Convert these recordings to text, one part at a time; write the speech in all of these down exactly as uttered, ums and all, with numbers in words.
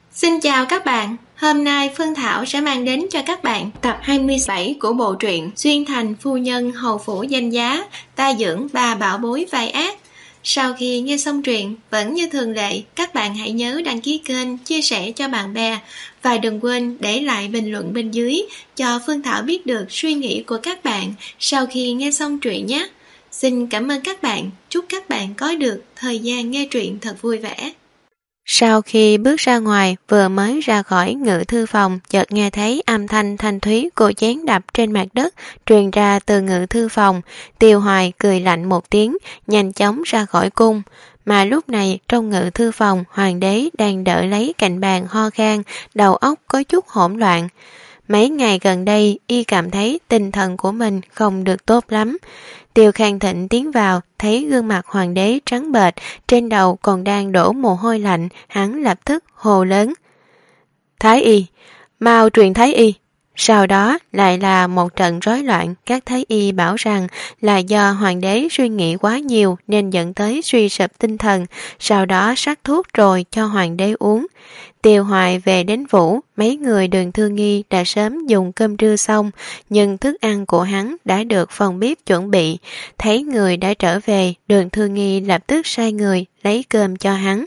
Xin chào các bạn, hôm nay Phương Thảo sẽ mang đến cho các bạn tập hai mươi bảy của bộ truyện Xuyên Thành Phu Nhân Hầu Phủ Danh Giá, ta dưỡng bà bảo bối vai ác. Sau khi nghe xong truyện, vẫn như thường lệ, các bạn hãy nhớ đăng ký kênh, chia sẻ cho bạn bè và đừng quên để lại bình luận bên dưới cho Phương Thảo biết được suy nghĩ của các bạn sau khi nghe xong truyện nhé. Xin cảm ơn các bạn, chúc các bạn có được thời gian nghe truyện thật vui vẻ. Sau khi bước ra ngoài, vừa mới ra khỏi ngự thư phòng, chợt nghe thấy âm thanh thanh thúy của chén đập trên mặt đất truyền ra từ ngự thư phòng. Tiêu Hoài cười lạnh một tiếng, nhanh chóng ra khỏi cung. Mà lúc này trong ngự thư phòng, hoàng đế đang đỡ lấy cạnh bàn ho khan, đầu óc có chút hỗn loạn. Mấy ngày gần đây, y cảm thấy tinh thần của mình không được tốt lắm. Tiêu Khang Thịnh tiến vào, thấy gương mặt hoàng đế trắng bệch, trên đầu còn đang đổ mồ hôi lạnh, hắn lập tức hô lớn. Thái y, mau truyền thái y. Sau đó lại là một trận rối loạn, các thái y bảo rằng là do hoàng đế suy nghĩ quá nhiều nên dẫn tới suy sụp tinh thần, sau đó sắc thuốc rồi cho hoàng đế uống. Tiêu Hoài về đến phủ, mấy người Đường Thư Nghi đã sớm dùng cơm trưa xong, nhưng thức ăn của hắn đã được phòng bếp chuẩn bị. Thấy người đã trở về, Đường Thư Nghi lập tức sai người lấy cơm cho hắn.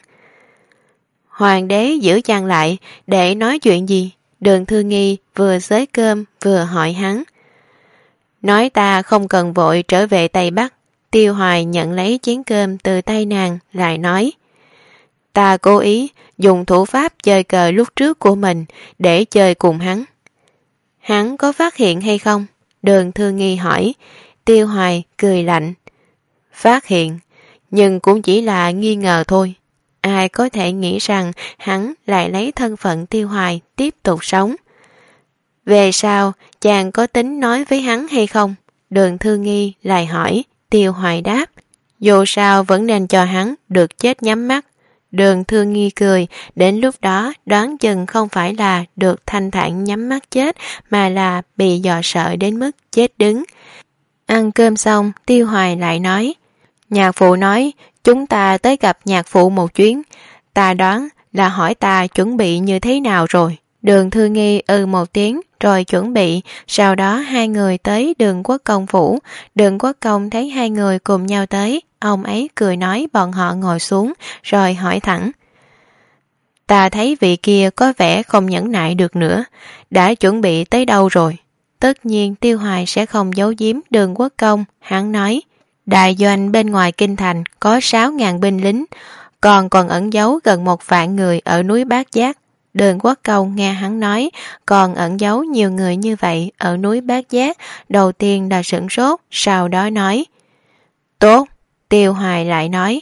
Hoàng đế giữ chăn lại, để nói chuyện gì? Đường Thư Nghi vừa xới cơm vừa hỏi hắn. Nói ta không cần vội trở về Tây Bắc. Tiêu Hoài nhận lấy chén cơm từ tay nàng, lại nói. Ta cố ý dùng thủ pháp chơi cờ lúc trước của mình để chơi cùng hắn. Hắn có phát hiện hay không? Đường Thư Nghi hỏi. Tiêu Hoài cười lạnh. Phát hiện, nhưng cũng chỉ là nghi ngờ thôi. Ai có thể nghĩ rằng hắn lại lấy thân phận Tiêu Hoài tiếp tục sống. Về sau, chàng có tính nói với hắn hay không? Đường Thư Nghi lại hỏi. Tiêu Hoài đáp. Dù sao vẫn nên cho hắn được chết nhắm mắt. Đường Thư Nghi cười, đến lúc đó đoán chừng không phải là được thanh thản nhắm mắt chết, mà là bị dọa sợ đến mức chết đứng. Ăn cơm xong, Tiêu Hoài lại nói. Nhạc phụ nói, chúng ta tới gặp nhạc phụ một chuyến. Ta đoán là hỏi ta chuẩn bị như thế nào rồi. Đường Thư Nghi ừ một tiếng, rồi chuẩn bị, sau đó hai người tới Đường Quốc Công phủ. Đường Quốc Công thấy hai người cùng nhau tới, ông ấy cười nói bọn họ ngồi xuống, rồi hỏi thẳng. Ta thấy vị kia có vẻ không nhẫn nại được nữa, đã chuẩn bị tới đâu rồi? Tất nhiên Tiêu Hoài sẽ không giấu giếm Đường Quốc Công, hắn nói. Đại doanh bên ngoài kinh thành có sáu ngàn binh lính, còn còn ẩn giấu gần một vạn người ở núi Bát Giác. Đường Quốc Công nghe hắn nói còn ẩn giấu nhiều người như vậy ở núi Bát Giác, đầu tiên là sửng sốt, sau đó nói. Tốt, Tiêu Hoài lại nói.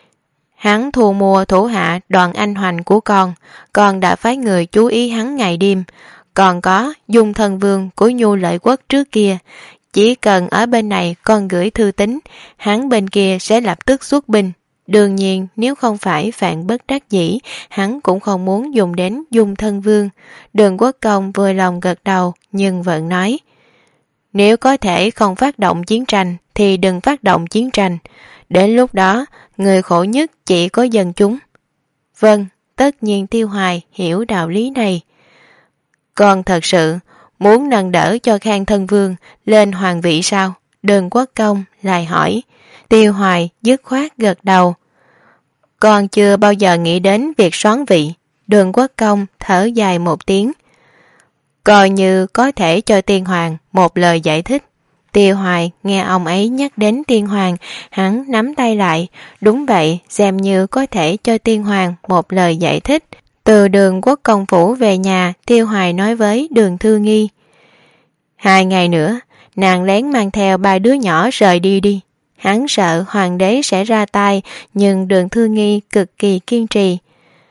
Hắn thu mua thủ hạ Đoàn Anh Hoành của con, con đã phái người chú ý hắn ngày đêm, còn có Dung Thân Vương của Nhu Lợi Quốc trước kia. Chỉ cần ở bên này con gửi thư tín, hắn bên kia sẽ lập tức xuất binh. Đương nhiên nếu không phải Vạn bất đắc dĩ, hắn cũng không muốn dùng đến Dung Thân Vương. Đường Quốc Công vừa lòng gật đầu, nhưng vẫn nói. Nếu có thể không phát động chiến tranh, thì đừng phát động chiến tranh. Đến lúc đó, người khổ nhất chỉ có dân chúng. Vâng, tất nhiên Tiêu Hoài hiểu đạo lý này. Con thật sự muốn nâng đỡ cho Khang Thân Vương lên hoàng vị sao? Đường Quốc Công lại hỏi. Tiêu Hoài dứt khoát gật đầu. Con chưa bao giờ nghĩ đến việc soán vị. Đường Quốc Công thở dài một tiếng. Coi như có thể cho tiên hoàng một lời giải thích. Tiêu Hoài nghe ông ấy nhắc đến tiên hoàng, hắn nắm tay lại. Đúng vậy, xem như có thể cho tiên hoàng một lời giải thích. Từ Đường Quốc Công phủ về nhà, Tiêu Hoài nói với Đường Thư Nghi. Hai ngày nữa, nàng lén mang theo ba đứa nhỏ rời đi đi. Hắn sợ hoàng đế sẽ ra tay, nhưng Đường Thư Nghi cực kỳ kiên trì.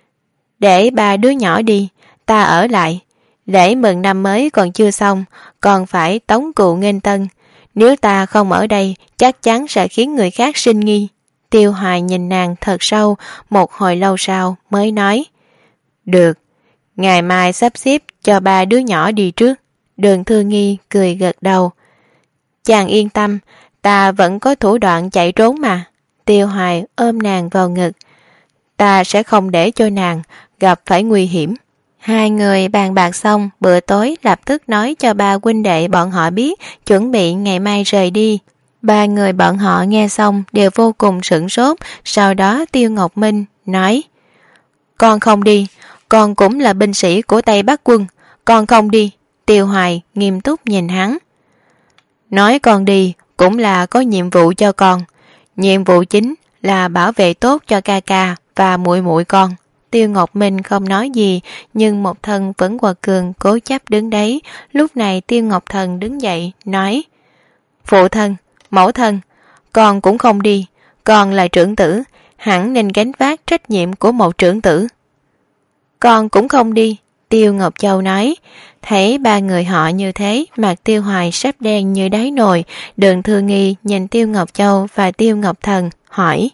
Để ba đứa nhỏ đi, ta ở lại. Lễ mừng năm mới còn chưa xong, còn phải tống cụ nghênh tân. Nếu ta không ở đây, chắc chắn sẽ khiến người khác sinh nghi. Tiêu Hoài nhìn nàng thật sâu, một hồi lâu sau mới nói. Được, ngày mai sắp xếp cho ba đứa nhỏ đi trước. Đường Thư Nghi cười gật đầu. Chàng yên tâm, ta vẫn có thủ đoạn chạy trốn mà. Tiêu Hoài ôm nàng vào ngực. ta sẽ không để cho nàng gặp phải nguy hiểm. Hai người bàn bạc xong, bữa tối lập tức nói cho ba huynh đệ bọn họ biết, chuẩn bị ngày mai rời đi. Ba người bọn họ nghe xong đều vô cùng sửng sốt. Sau đó Tiêu Ngọc Minh nói: Con không đi, con cũng là binh sĩ của Tây Bắc quân, con không đi. Tiêu Hoài nghiêm túc nhìn hắn. Nói con đi cũng là có nhiệm vụ cho con. Nhiệm vụ chính là bảo vệ tốt cho ca ca và muội muội con. Tiêu Ngọc Minh không nói gì, nhưng một thân vẫn quật cường cố chấp đứng đấy. Lúc này Tiêu Ngọc Thần đứng dậy nói: Phụ thân, mẫu thân, con cũng không đi. Con là trưởng tử, hẳn nên gánh vác trách nhiệm của một trưởng tử. Con cũng không đi, Tiêu Ngọc Châu nói. Thấy ba người họ như thế, mặt Tiêu Hoài sắp đen như đáy nồi. Đường Thư Nghi nhìn Tiêu Ngọc Châu và Tiêu Ngọc Thần hỏi: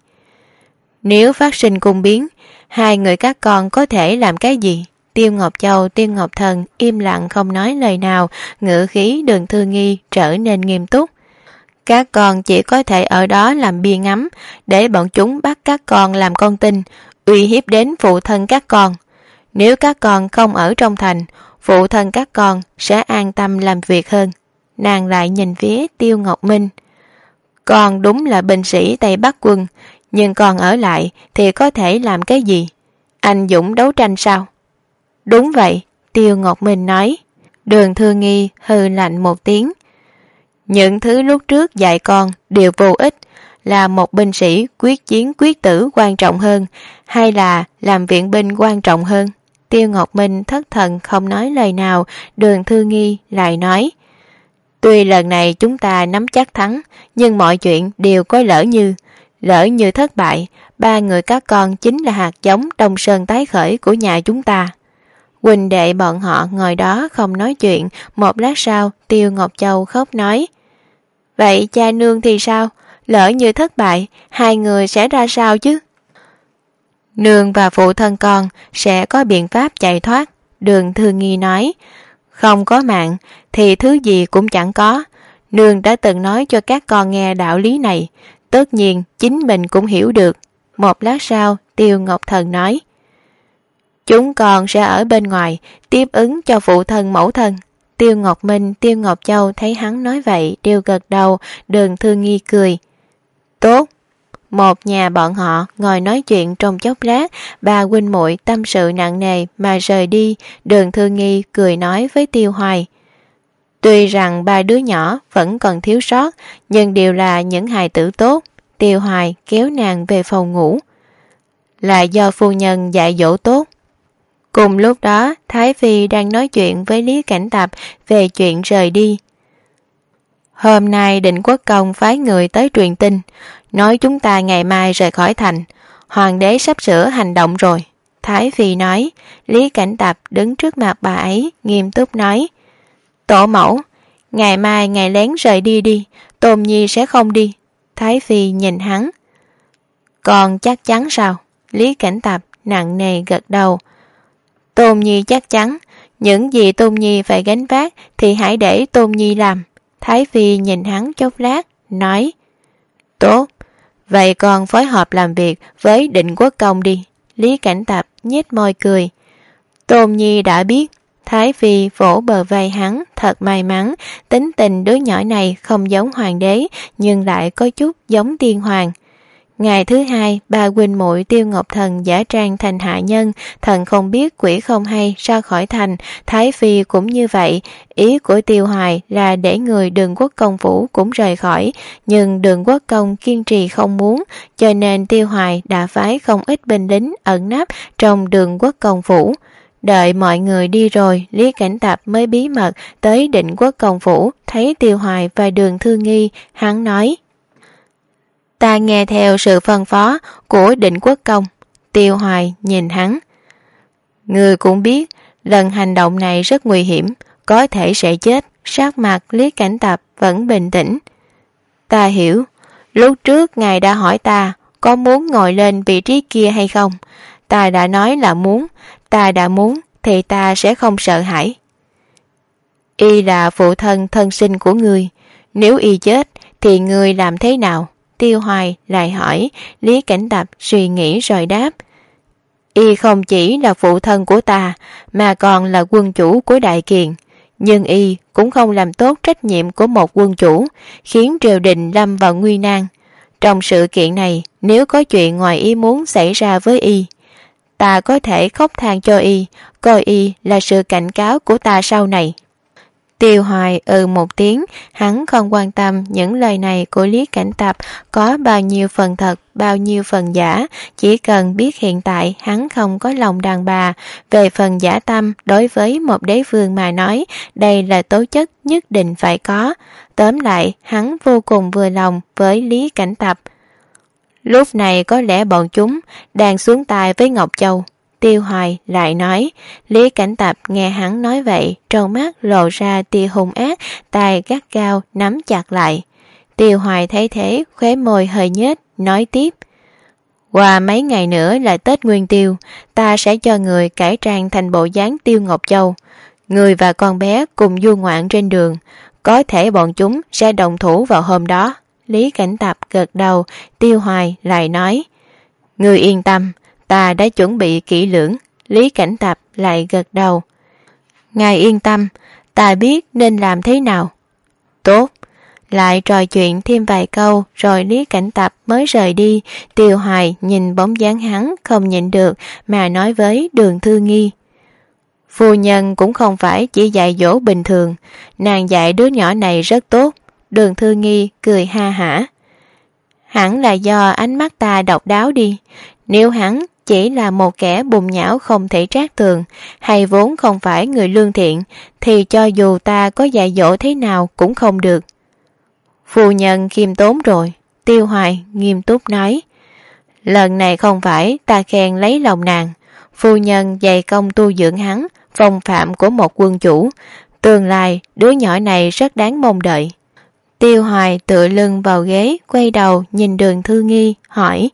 Nếu phát sinh cung biến, hai người các con có thể làm cái gì? Tiêu Ngọc Châu, Tiêu Ngọc Thần im lặng không nói lời nào. Ngữ khí Đường Thư Nghi trở nên nghiêm túc. Các con chỉ có thể ở đó làm bia ngắm, để bọn chúng bắt các con làm con tin, uy hiếp đến phụ thân các con. Nếu các con không ở trong thành, phụ thân các con sẽ an tâm làm việc hơn. Nàng lại nhìn phía Tiêu Ngọc Minh. Con đúng là binh sĩ Tây Bắc quân, nhưng còn ở lại thì có thể làm cái gì? Anh dũng đấu tranh sao? Đúng vậy, Tiêu Ngọc Minh nói. Đường Thư Nghi hừ lạnh một tiếng. Những thứ lúc trước dạy con đều vô ích. Là một binh sĩ quyết chiến quyết tử quan trọng hơn, hay là làm viện binh quan trọng hơn? Tiêu Ngọc Minh thất thần không nói lời nào. Đường Thư Nghi lại nói: Tuy lần này chúng ta nắm chắc thắng, nhưng mọi chuyện đều có lỡ như. Lỡ như thất bại, ba người các con chính là hạt giống Đông Sơn tái khởi của nhà chúng ta. Huynh đệ bọn họ ngồi đó không nói chuyện. Một lát sau, Tiêu Ngọc Châu khóc nói: Vậy cha nương thì sao? Lỡ như thất bại, hai người sẽ ra sao chứ? Nương và phụ thân con sẽ có biện pháp chạy thoát, Đường Thư Nghi nói. Không có mạng thì thứ gì cũng chẳng có. Nương đã từng nói cho các con nghe đạo lý này, tất nhiên chính mình cũng hiểu được. Một lát sau, Tiêu Ngọc Thần nói: Chúng con sẽ ở bên ngoài tiếp ứng cho phụ thân mẫu thân. Tiêu Ngọc Minh, Tiêu Ngọc Châu thấy hắn nói vậy đều gật đầu. Đường Thư Nghi cười. Tốt. Một nhà bọn họ ngồi nói chuyện trong chốc lát. Ba huynh muội tâm sự nặng nề mà rời đi. Đường Thư Nghi cười nói với Tiêu Hoài: Tuy rằng ba đứa nhỏ vẫn còn thiếu sót, nhưng đều là những hài tử tốt. Tiêu Hoài kéo nàng về phòng ngủ. Là do phu nhân dạy dỗ tốt. Cùng lúc đó, Thái Phi đang nói chuyện với Lý Cảnh Tập về chuyện rời đi. Hôm nay Định Quốc Công phái người tới truyền tin, nói chúng ta ngày mai rời khỏi thành. Hoàng đế sắp sửa hành động rồi. Thái Phi nói. Lý Cảnh Tập đứng trước mặt bà ấy, nghiêm túc nói: Tổ mẫu, ngày mai ngày lén rời đi đi, Tôn Nhi sẽ không đi. Thái Phi nhìn hắn. Còn chắc chắn sao? Lý Cảnh Tập nặng nề gật đầu. Tôn Nhi chắc chắn, những gì Tôn Nhi phải gánh vác thì hãy để Tôn Nhi làm. Thái Phi nhìn hắn chốc lát, nói: Tốt, vậy còn phối hợp làm việc với Định Quốc Công đi. Lý Cảnh Tập nhếch môi cười. Tôn Nhi đã biết. Thái Phi vỗ bờ vai hắn, thật may mắn, tính tình đứa nhỏ này không giống hoàng đế, nhưng lại có chút giống tiên hoàng. Ngày thứ hai, ba huynh muội Tiêu Ngọc Thần giả trang thành hạ nhân, thần không biết quỷ không hay ra khỏi thành. Thái Phi cũng như vậy. Ý của Tiêu Hoài là để người Đường Quốc Công phủ cũng rời khỏi, nhưng Đường Quốc Công kiên trì không muốn, cho nên Tiêu Hoài đã phái không ít binh lính ẩn nấp trong Đường Quốc Công phủ. Đợi mọi người đi rồi, Lý Cảnh Tập mới bí mật tới Định Quốc Công phủ, thấy Tiêu Hoài và Đường Thư Nghi. Hắn nói: Ta nghe theo sự phân phó của Định Quốc Công. Tiêu Hoài nhìn hắn. Ngươi cũng biết lần hành động này rất nguy hiểm, có thể sẽ chết. Sắc mặt Lý Cảnh Tập vẫn bình tĩnh. Ta hiểu. Lúc trước ngài đã hỏi ta có muốn ngồi lên vị trí kia hay không. Ta đã nói là muốn. Ta đã muốn thì ta sẽ không sợ hãi. Y là phụ thân thân sinh của ngươi. Nếu y chết thì ngươi làm thế nào? Tiêu Hoài lại hỏi. Lý Cảnh Tập suy nghĩ rồi đáp: Y không chỉ là phụ thân của ta, mà còn là quân chủ của Đại Kiền. Nhưng Y cũng không làm tốt trách nhiệm của một quân chủ, khiến triều đình lâm vào nguy nan. Trong sự kiện này, nếu có chuyện ngoài ý muốn xảy ra với Y, ta có thể khóc than cho Y, coi Y là sự cảnh cáo của ta sau này. Tiêu Hoài ừ một tiếng, hắn không quan tâm những lời này của Lý Cảnh Tập có bao nhiêu phần thật, bao nhiêu phần giả, chỉ cần biết hiện tại hắn không có lòng đàn bà. Về phần giả tâm, đối với một đế vương mà nói, đây là tố chất nhất định phải có. Tóm lại, hắn vô cùng vừa lòng với Lý Cảnh Tập. Lúc này có lẽ bọn chúng đang xuống tay với Ngọc Châu. Tiêu Hoài lại nói. Lý Cảnh Tập nghe hắn nói vậy, trong mắt lộ ra tia hung ác, tay gắt gao nắm chặt lại. Tiêu Hoài thấy thế, khóe môi hơi nhếch, nói tiếp. Qua mấy ngày nữa là Tết Nguyên Tiêu, ta sẽ cho người cải trang thành bộ dáng Tiêu Ngọc Châu. Người và con bé cùng du ngoạn trên đường, có thể bọn chúng sẽ động thủ vào hôm đó. Lý Cảnh Tập gật đầu. Tiêu Hoài lại nói. Người yên tâm, ta đã chuẩn bị kỹ lưỡng. Lý Cảnh Tập lại gật đầu. Ngài yên tâm, ta biết nên làm thế nào. Tốt. Lại trò chuyện thêm vài câu rồi Lý Cảnh Tập mới rời đi. Tiêu Hoài nhìn bóng dáng hắn không nhịn được mà nói với Đường Thư Nghi. Phu nhân cũng không phải chỉ dạy dỗ bình thường, nàng dạy đứa nhỏ này rất tốt. Đường Thư Nghi cười ha hả. Hẳn là do ánh mắt ta độc đáo đi. Nếu hắn chỉ là một kẻ bùn nhão không thể trát tường, hay vốn không phải người lương thiện, thì cho dù ta có dạy dỗ thế nào cũng không được. Phu nhân khiêm tốn rồi. Tiêu Hoài nghiêm túc nói. Lần này không phải ta khen lấy lòng nàng. Phu nhân dày công tu dưỡng hắn, phong phạm của một quân chủ. Tương lai đứa nhỏ này rất đáng mong đợi. Tiêu Hoài tựa lưng vào ghế, quay đầu nhìn Đường Thư Nghi, hỏi.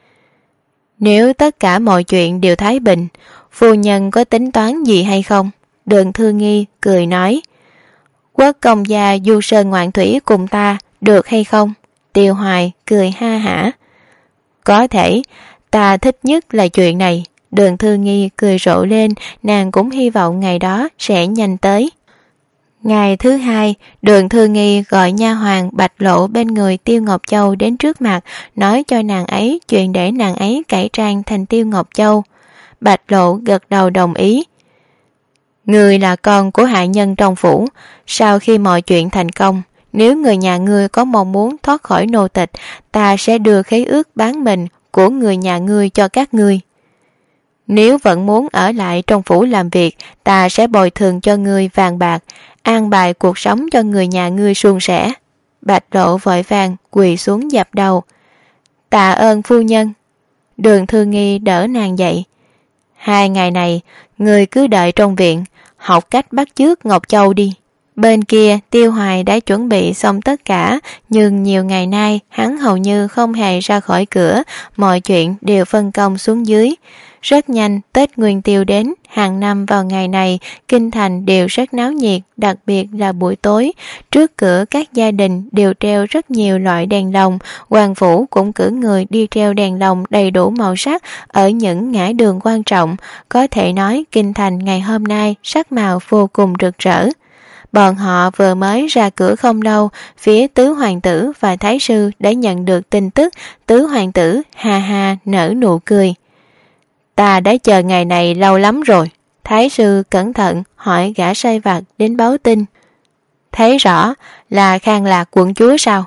Nếu tất cả mọi chuyện đều thái bình, phu nhân có tính toán gì hay không? Đường Thư Nghi cười nói. Quốc công gia du sơn ngoạn thủy cùng ta, được hay không? Tiêu Hoài cười ha hả. Có thể, ta thích nhất là chuyện này. Đường Thư Nghi cười rộ lên, nàng cũng hy vọng ngày đó sẽ nhanh tới. Ngày thứ hai, Đường Thư Nghi gọi nha hoàn Bạch Lộ bên người Tiêu Ngọc Châu đến trước mặt, nói cho nàng ấy chuyện để nàng ấy cải trang thành Tiêu Ngọc Châu. Bạch Lộ gật đầu đồng ý. Người là con của hạ nhân trong phủ, sau khi mọi chuyện thành công, nếu người nhà ngươi có mong muốn thoát khỏi nô tịch, ta sẽ đưa khế ước bán mình của người nhà ngươi cho các ngươi. Nếu vẫn muốn ở lại trong phủ làm việc, ta sẽ bồi thường cho ngươi vàng bạc, an bài cuộc sống cho người nhà ngươi suôn sẻ. Bạch Lộ vội vàng quỳ xuống dập đầu. Tạ ơn phu nhân. Đường Thư Nghi đỡ nàng dậy. Hai ngày này, ngươi cứ đợi trong viện, học cách bắt chước Ngọc Châu đi. Bên kia, Tiêu Hoài đã chuẩn bị xong tất cả, nhưng nhiều ngày nay hắn hầu như không hề ra khỏi cửa, mọi chuyện đều phân công xuống dưới. Rất nhanh, Tết Nguyên Tiêu đến, hàng năm vào ngày này, kinh thành đều rất náo nhiệt, đặc biệt là buổi tối. Trước cửa các gia đình đều treo rất nhiều loại đèn lồng, hoàng phủ cũng cử người đi treo đèn lồng đầy đủ màu sắc ở những ngã đường quan trọng. Có thể nói kinh thành ngày hôm nay sắc màu vô cùng rực rỡ. Bọn họ vừa mới ra cửa không lâu, phía tứ hoàng tử và thái sư đã nhận được tin tức. Tứ hoàng tử ha ha nở nụ cười. Ta đã chờ ngày này lâu lắm rồi. Thái sư cẩn thận hỏi gã sai vặt đến báo tin. Thấy rõ là Khang Lạc quận chúa sao?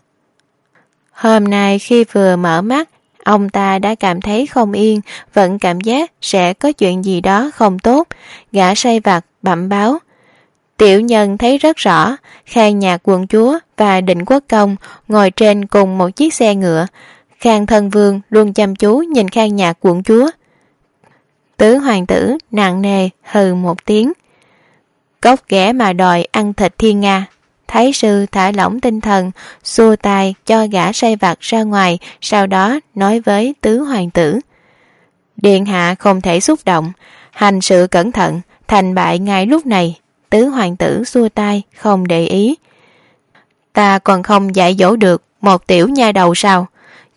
Hôm nay khi vừa mở mắt, ông ta đã cảm thấy không yên, vẫn cảm giác sẽ có chuyện gì đó không tốt. Gã sai vặt bẩm báo. Tiểu nhân thấy rất rõ, Khang Nhạc quận chúa và Định Quốc công ngồi trên cùng một chiếc xe ngựa. Khang thân vương luôn chăm chú nhìn Khang Nhạc quận chúa. Tứ hoàng tử nặng nề hừ một tiếng. Cốc ghẻ mà đòi ăn thịt thiên nga. Thái sư thả lỏng tinh thần, xua tay cho gã sai vặt ra ngoài, sau đó nói với tứ hoàng tử. Điện hạ không thể xúc động, hành sự cẩn thận, thành bại ngay lúc này. Tứ hoàng tử xua tay, không để ý. Ta còn không dạy dỗ được một tiểu nha đầu sao?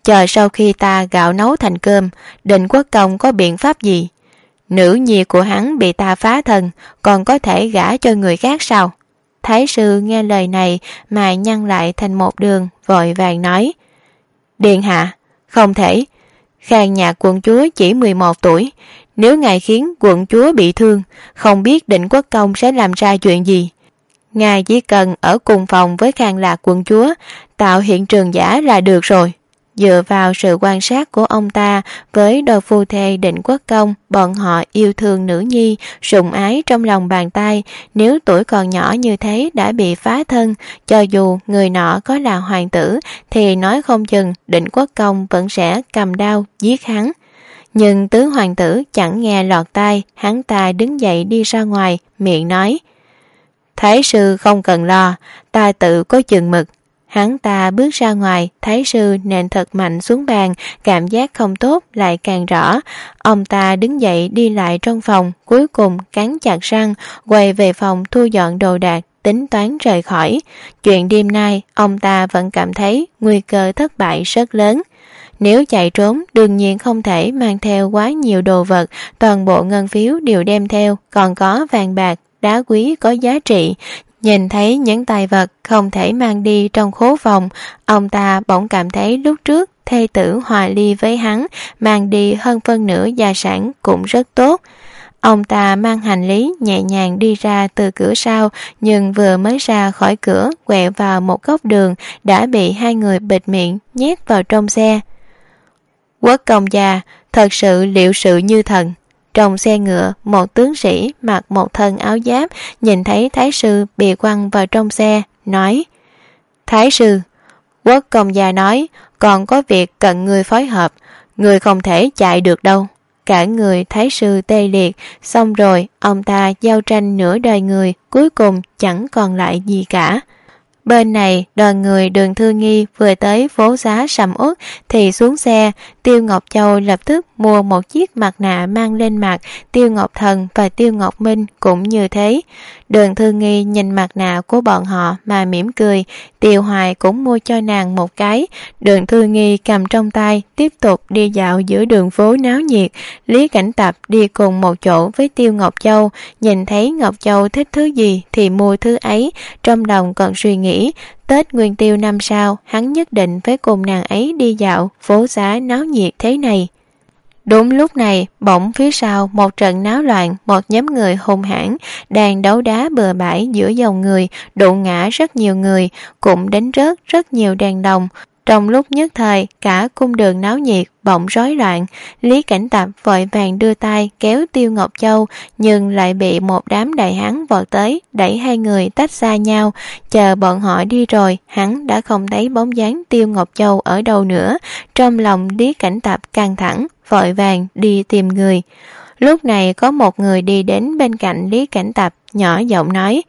chờ sau khi ta gạo nấu thành cơm, Định Quốc Công có biện pháp gì? Nữ nhi của hắn bị ta phá thân, còn có thể gả cho người khác sao? Thái sư nghe lời này mà nhăn lại thành một đường, vội vàng nói: Điện hạ, không thể. Khang Nhạc quận chúa chỉ mười một tuổi, nếu ngài khiến quận chúa bị thương, không biết Định Quốc Công sẽ làm ra chuyện gì. Ngài chỉ cần ở cùng phòng với Khang Lạc quận chúa, tạo hiện trường giả là được rồi. Dựa vào sự quan sát của ông ta với đôi phu thê Định Quốc Công, bọn họ yêu thương nữ nhi, sủng ái trong lòng bàn tay. Nếu tuổi còn nhỏ như thế đã bị phá thân, cho dù người nọ có là hoàng tử, thì nói không chừng Định Quốc Công vẫn sẽ cầm đao giết hắn. Nhưng tứ hoàng tử chẳng nghe lọt tai, hắn ta đứng dậy đi ra ngoài, miệng nói: Thái sư không cần lo, ta tự có chừng mực. Hắn ta bước ra ngoài, thái sư nện thật mạnh xuống bàn, cảm giác không tốt lại càng rõ. Ông ta đứng dậy đi lại trong phòng, cuối cùng cắn chặt răng, quay về phòng thu dọn đồ đạc, tính toán rời khỏi. Chuyện đêm nay, ông ta vẫn cảm thấy nguy cơ thất bại rất lớn. Nếu chạy trốn, đương nhiên không thể mang theo quá nhiều đồ vật, toàn bộ ngân phiếu đều đem theo, còn có vàng bạc, đá quý có giá trị. Nhìn thấy những tài vật không thể mang đi trong khố phòng, ông ta bỗng cảm thấy lúc trước thê tử hòa ly với hắn, mang đi hơn phân nửa gia sản cũng rất tốt. Ông ta mang hành lý nhẹ nhàng đi ra từ cửa sau, nhưng vừa mới ra khỏi cửa, quẹo vào một góc đường, đã bị hai người bịt miệng nhét vào trong xe. Quốc công gia thật sự liệu sự như thần. Trong xe ngựa, một tướng sĩ mặc một thân áo giáp nhìn thấy thái sư bị quăng vào trong xe, nói: Thái sư, quốc công gia nói còn có việc cần người phối hợp, người không thể chạy được đâu. Cả người thái sư tê liệt, xong rồi ông ta giao tranh nửa đời người, cuối cùng chẳng còn lại gì cả. Bên này, đoàn người Đường Thư Nghi vừa tới phố xá sầm uất thì xuống xe. Tiêu Ngọc Châu lập tức mua một chiếc mặt nạ mang lên mặt, Tiêu Ngọc Thần và Tiêu Ngọc Minh cũng như thế. Đường Thư Nghi nhìn mặt nạ của bọn họ mà mỉm cười, Tiêu Hoài cũng mua cho nàng một cái. Đường Thư Nghi cầm trong tay, tiếp tục đi dạo giữa đường phố náo nhiệt. Lý Cảnh Tập đi cùng một chỗ với Tiêu Ngọc Châu, nhìn thấy Ngọc Châu thích thứ gì thì mua thứ ấy, trong lòng còn suy nghĩ, Tết Nguyên Tiêu năm sau, hắn nhất định phải cùng nàng ấy đi dạo phố xá náo nhiệt thế này. Đúng lúc này, bỗng phía sau một trận náo loạn, một nhóm người hung hãn đang đấu đá bừa bãi giữa dòng người, đụng ngã rất nhiều người, cũng đánh rớt rất nhiều đèn đồng. Trong lúc nhất thời, cả cung đường náo nhiệt bỗng rối loạn. Lý Cảnh Tập vội vàng đưa tay kéo Tiêu Ngọc Châu, nhưng lại bị một đám đại hán vọt tới, đẩy hai người tách xa nhau. Chờ bọn họ đi rồi, hắn đã không thấy bóng dáng Tiêu Ngọc Châu ở đâu nữa. Trong lòng Lý Cảnh Tập căng thẳng, vội vàng đi tìm người. Lúc này có một người đi đến bên cạnh Lý Cảnh Tập, nhỏ giọng nói: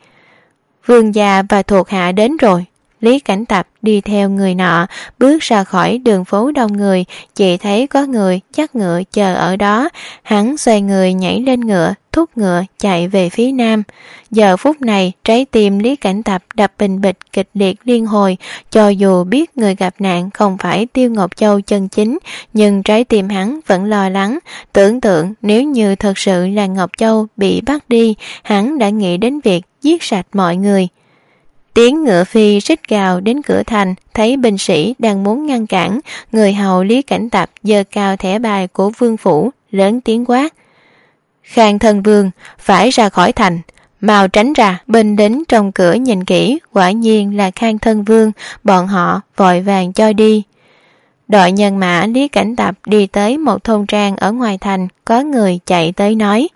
Vương gia và thuộc hạ đến rồi. Lý Cảnh Tập đi theo người nọ, bước ra khỏi đường phố đông người, chỉ thấy có người dắt ngựa chờ ở đó. Hắn xoay người nhảy lên ngựa, thúc ngựa chạy về phía nam. Giờ phút này, trái tim Lý Cảnh Tập đập bình bịch kịch liệt liên hồi. Cho dù biết người gặp nạn không phải Tiêu Ngọc Châu chân chính, nhưng trái tim hắn vẫn lo lắng. Tưởng tượng nếu như thật sự là Ngọc Châu bị bắt đi, hắn đã nghĩ đến việc giết sạch mọi người. Tiếng ngựa phi rít gào đến cửa thành, thấy binh sĩ đang muốn ngăn cản, người hầu Lý Cảnh Tập giơ cao thẻ bài của vương phủ, lớn tiếng quát: Khang thân vương, phải ra khỏi thành, mau tránh ra. Binh đến trong cửa nhìn kỹ, quả nhiên là Khang thân vương, bọn họ vội vàng cho đi. Đội nhân mã Lý Cảnh Tập đi tới một thôn trang ở ngoài thành, có người chạy tới nói: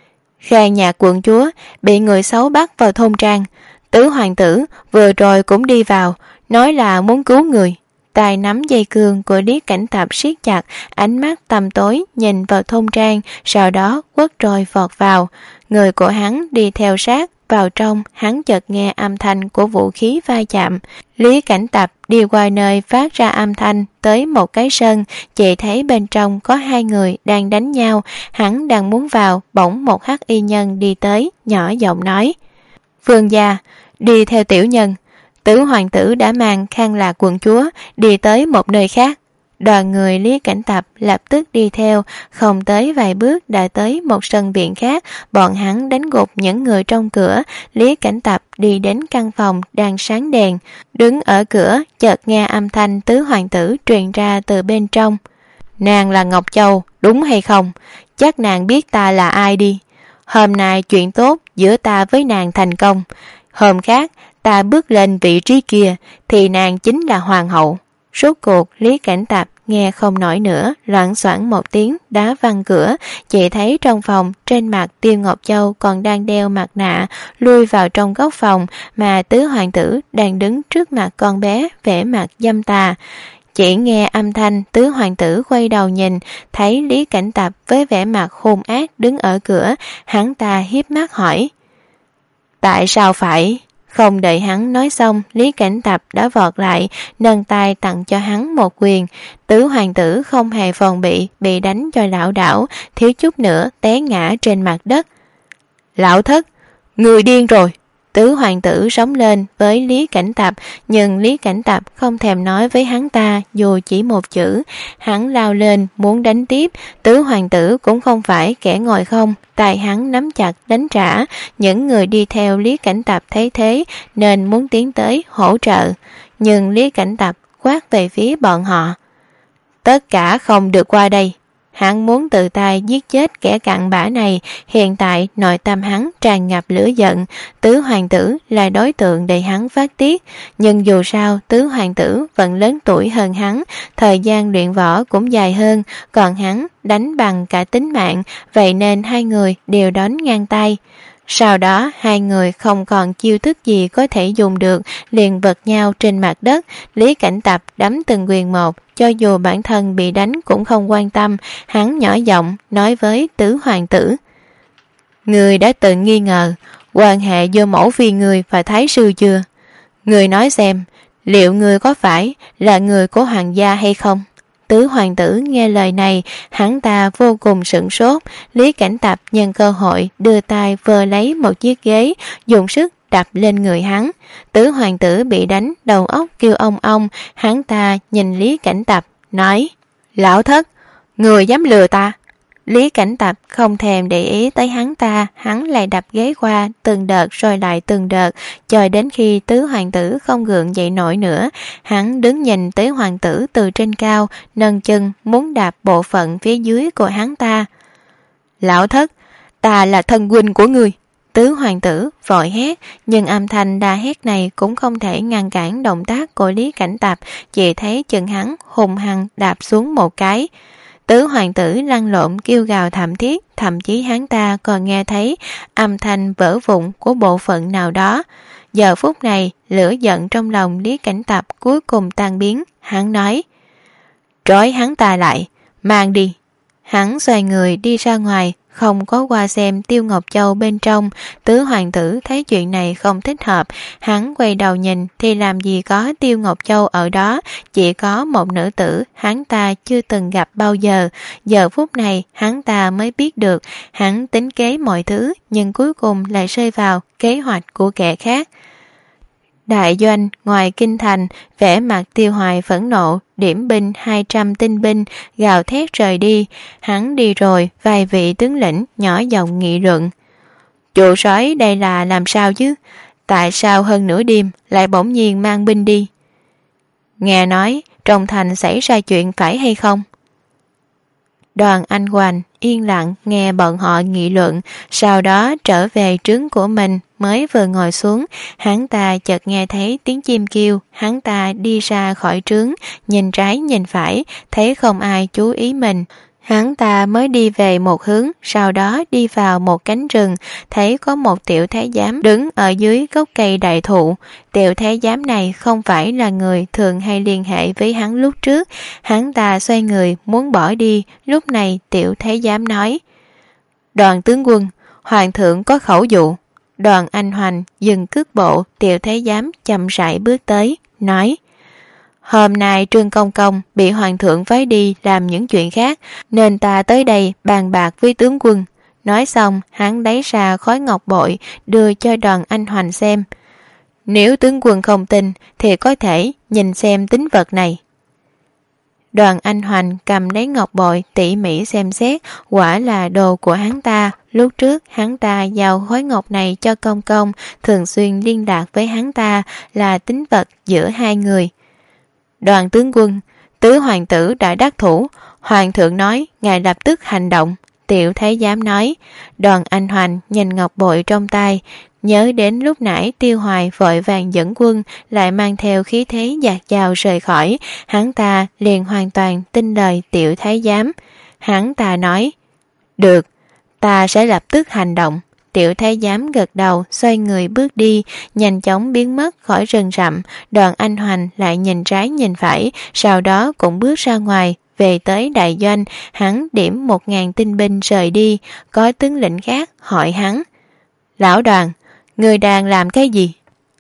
Khang Nhạc quận chúa bị người xấu bắt vào thôn trang, tứ hoàng tử vừa rồi cũng đi vào, nói là muốn cứu người. Tay nắm dây cương của Lý Cảnh Tập siết chặt, ánh mắt tăm tối nhìn vào thôn trang, sau đó quất rồi vọt vào. Người của hắn đi theo sát vào trong, hắn chợt nghe âm thanh của vũ khí va chạm. Lý Cảnh Tập đi qua nơi phát ra âm thanh tới một cái sân, chỉ thấy bên trong có hai người đang đánh nhau. Hắn đang muốn vào, bỗng một hắc y nhân đi tới, nhỏ giọng nói: Vương gia, đi theo tiểu nhân. Tứ hoàng tử đã mang Khang Lạc quận chúa đi tới một nơi khác. Đoàn người Lý Cảnh Tập lập tức đi theo, không tới vài bước đã tới một sân viện khác, bọn hắn đánh gục những người trong cửa. Lý Cảnh Tập đi đến căn phòng đang sáng đèn, đứng ở cửa, chợt nghe âm thanh tứ hoàng tử truyền ra từ bên trong. Nàng là Ngọc Châu, đúng hay không? Chắc nàng biết ta là ai đi. Hôm nay chuyện tốt giữa ta với nàng thành công. Hôm khác, ta bước lên vị trí kia, thì nàng chính là hoàng hậu. Rốt cuộc Lý Cảnh Tập nghe không nổi nữa, loảng xoảng một tiếng đá văng cửa. Chỉ thấy trong phòng, trên mặt Tiêu Ngọc Châu còn đang đeo mặt nạ, lui vào trong góc phòng, mà tứ hoàng tử đang đứng trước mặt con bé, vẻ mặt dâm tà. Chỉ nghe âm thanh tứ hoàng tử quay đầu nhìn, thấy Lý Cảnh Tập với vẻ mặt hung ác đứng ở cửa. Hắn ta hiếp mắt hỏi: tại sao phải? Không đợi hắn nói xong, Lý Cảnh Tập đã vọt lại, nâng tay tặng cho hắn một quyền. Tứ hoàng tử không hề phòng bị, bị đánh cho lảo đảo, thiếu chút nữa té ngã trên mặt đất. Lão thất, người điên rồi! Tứ hoàng tử sống lên với Lý Cảnh Tập, nhưng Lý Cảnh Tập không thèm nói với hắn ta dù chỉ một chữ. Hắn lao lên muốn đánh tiếp. Tứ hoàng tử cũng không phải kẻ ngồi không, tay hắn nắm chặt đánh trả. Những người đi theo Lý Cảnh Tập thấy thế nên muốn tiến tới hỗ trợ, nhưng Lý Cảnh Tập quát về phía bọn họ: tất cả không được qua đây. Hắn muốn tự tay giết chết kẻ cặn bã này. Hiện tại nội tâm hắn tràn ngập lửa giận. Tứ hoàng tử là đối tượng để hắn phát tiết, nhưng dù sao tứ hoàng tử vẫn lớn tuổi hơn hắn, thời gian luyện võ cũng dài hơn, còn hắn đánh bằng cả tính mạng, vậy nên hai người đều đón ngang tay. Sau đó hai người không còn chiêu thức gì có thể dùng được, liền vật nhau trên mặt đất. Lý Cảnh Tập đấm từng quyền một, cho dù bản thân bị đánh cũng không quan tâm. Hắn nhỏ giọng nói với tứ hoàng tử: người đã từng nghi ngờ quan hệ giữa mẫu phi người và thái sư chưa? Người nói xem, liệu người có phải là người của hoàng gia hay không? Tứ hoàng tử nghe lời này, hắn ta vô cùng sửng sốt. Lý Cảnh Tập nhân cơ hội đưa tay vơ lấy một chiếc ghế, dùng sức đập lên người hắn. Tứ hoàng tử bị đánh đầu óc kêu ong ong. Hắn ta nhìn Lý Cảnh Tập nói: lão thất, người dám lừa ta? Lý Cảnh Tập không thèm để ý tới hắn ta, hắn lại đập ghế qua từng đợt rồi lại từng đợt, cho đến khi tứ hoàng tử không gượng dậy nổi nữa. Hắn đứng nhìn tứ hoàng tử từ trên cao, nâng chân muốn đạp bộ phận phía dưới của hắn ta. Lão thất, ta là thân huynh của ngươi! Tứ hoàng tử vội hét, nhưng âm thanh đa hét này cũng không thể ngăn cản động tác của Lý Cảnh Tập. Chỉ thấy chân hắn hùng hăng đạp xuống một cái. Tứ hoàng tử lăn lộn kêu gào thảm thiết, thậm chí hắn ta còn nghe thấy âm thanh vỡ vụn của bộ phận nào đó. Giờ phút này, lửa giận trong lòng Lý Cảnh Tập cuối cùng tan biến. Hắn nói: trói hắn ta lại, mang đi. Hắn xoay người đi ra ngoài, không có qua xem Tiêu Ngọc Châu bên trong. Tứ hoàng tử thấy chuyện này không thích hợp, hắn quay đầu nhìn thì làm gì có Tiêu Ngọc Châu ở đó, chỉ có một nữ tử hắn ta chưa từng gặp bao giờ. Giờ phút này hắn ta mới biết được, hắn tính kế mọi thứ nhưng cuối cùng lại rơi vào kế hoạch của kẻ khác. Đại doanh ngoài kinh thành, vẻ mặt Tiêu Hoài phẫn nộ, điểm binh hai trăm tinh binh, gào thét rời đi. Hắn đi rồi, vài vị tướng lĩnh nhỏ giọng nghị luận: chủ soái đây là làm sao chứ? Tại sao hơn nửa đêm lại bỗng nhiên mang binh đi? Nghe nói trong thành xảy ra chuyện phải hay không? Đoàn Anh Hoành yên lặng nghe bọn họ nghị luận, sau đó trở về trướng của mình. Mới vừa ngồi xuống, hắn ta chợt nghe thấy tiếng chim kêu. Hắn ta đi ra khỏi trướng, nhìn trái nhìn phải, thấy không ai chú ý mình. Hắn ta mới đi về một hướng, sau đó đi vào một cánh rừng, thấy có một tiểu thái giám đứng ở dưới gốc cây đại thụ. Tiểu thái giám này không phải là người thường hay liên hệ với hắn lúc trước. Hắn ta xoay người muốn bỏ đi, lúc này tiểu thái giám nói: Đoàn tướng quân, hoàng thượng có khẩu dụ. Đoàn Anh Hoành dừng cước bộ, tiểu thái giám chậm rãi bước tới, nói: Hôm nay Trương Công Công bị hoàng thượng phái đi làm những chuyện khác, nên ta tới đây bàn bạc với tướng quân. Nói xong, hắn lấy ra khối ngọc bội đưa cho Đoàn Anh Hoành xem. Nếu tướng quân không tin thì có thể nhìn xem tín vật này. Đoàn Anh Hoành cầm lấy ngọc bội tỉ mỉ xem xét, quả là đồ của hắn ta. Lúc trước hắn ta giao khối ngọc này cho Công Công, thường xuyên liên lạc với hắn ta, là tín vật giữa hai người. Đoàn tướng quân, tứ hoàng tử đã đắc thủ, hoàng thượng nói ngài lập tức hành động. Tiểu thái giám nói. Đoàn Anh Hoành nhìn ngọc bội trong tay, nhớ đến lúc nãy Tiêu Hoài vội vàng dẫn quân, lại mang theo khí thế dạt dào rời khỏi, hắn ta liền hoàn toàn tin lời tiểu thái giám. Hắn ta nói, được, ta sẽ lập tức hành động. Tiểu thái giám gật đầu, xoay người bước đi, nhanh chóng biến mất khỏi rừng rậm. Đoàn Anh Hoành lại nhìn trái nhìn phải, sau đó cũng bước ra ngoài. Về tới đại doanh, hắn điểm một ngàn tinh binh rời đi. Có tướng lĩnh khác hỏi hắn, lão Đoàn, người đang làm cái gì?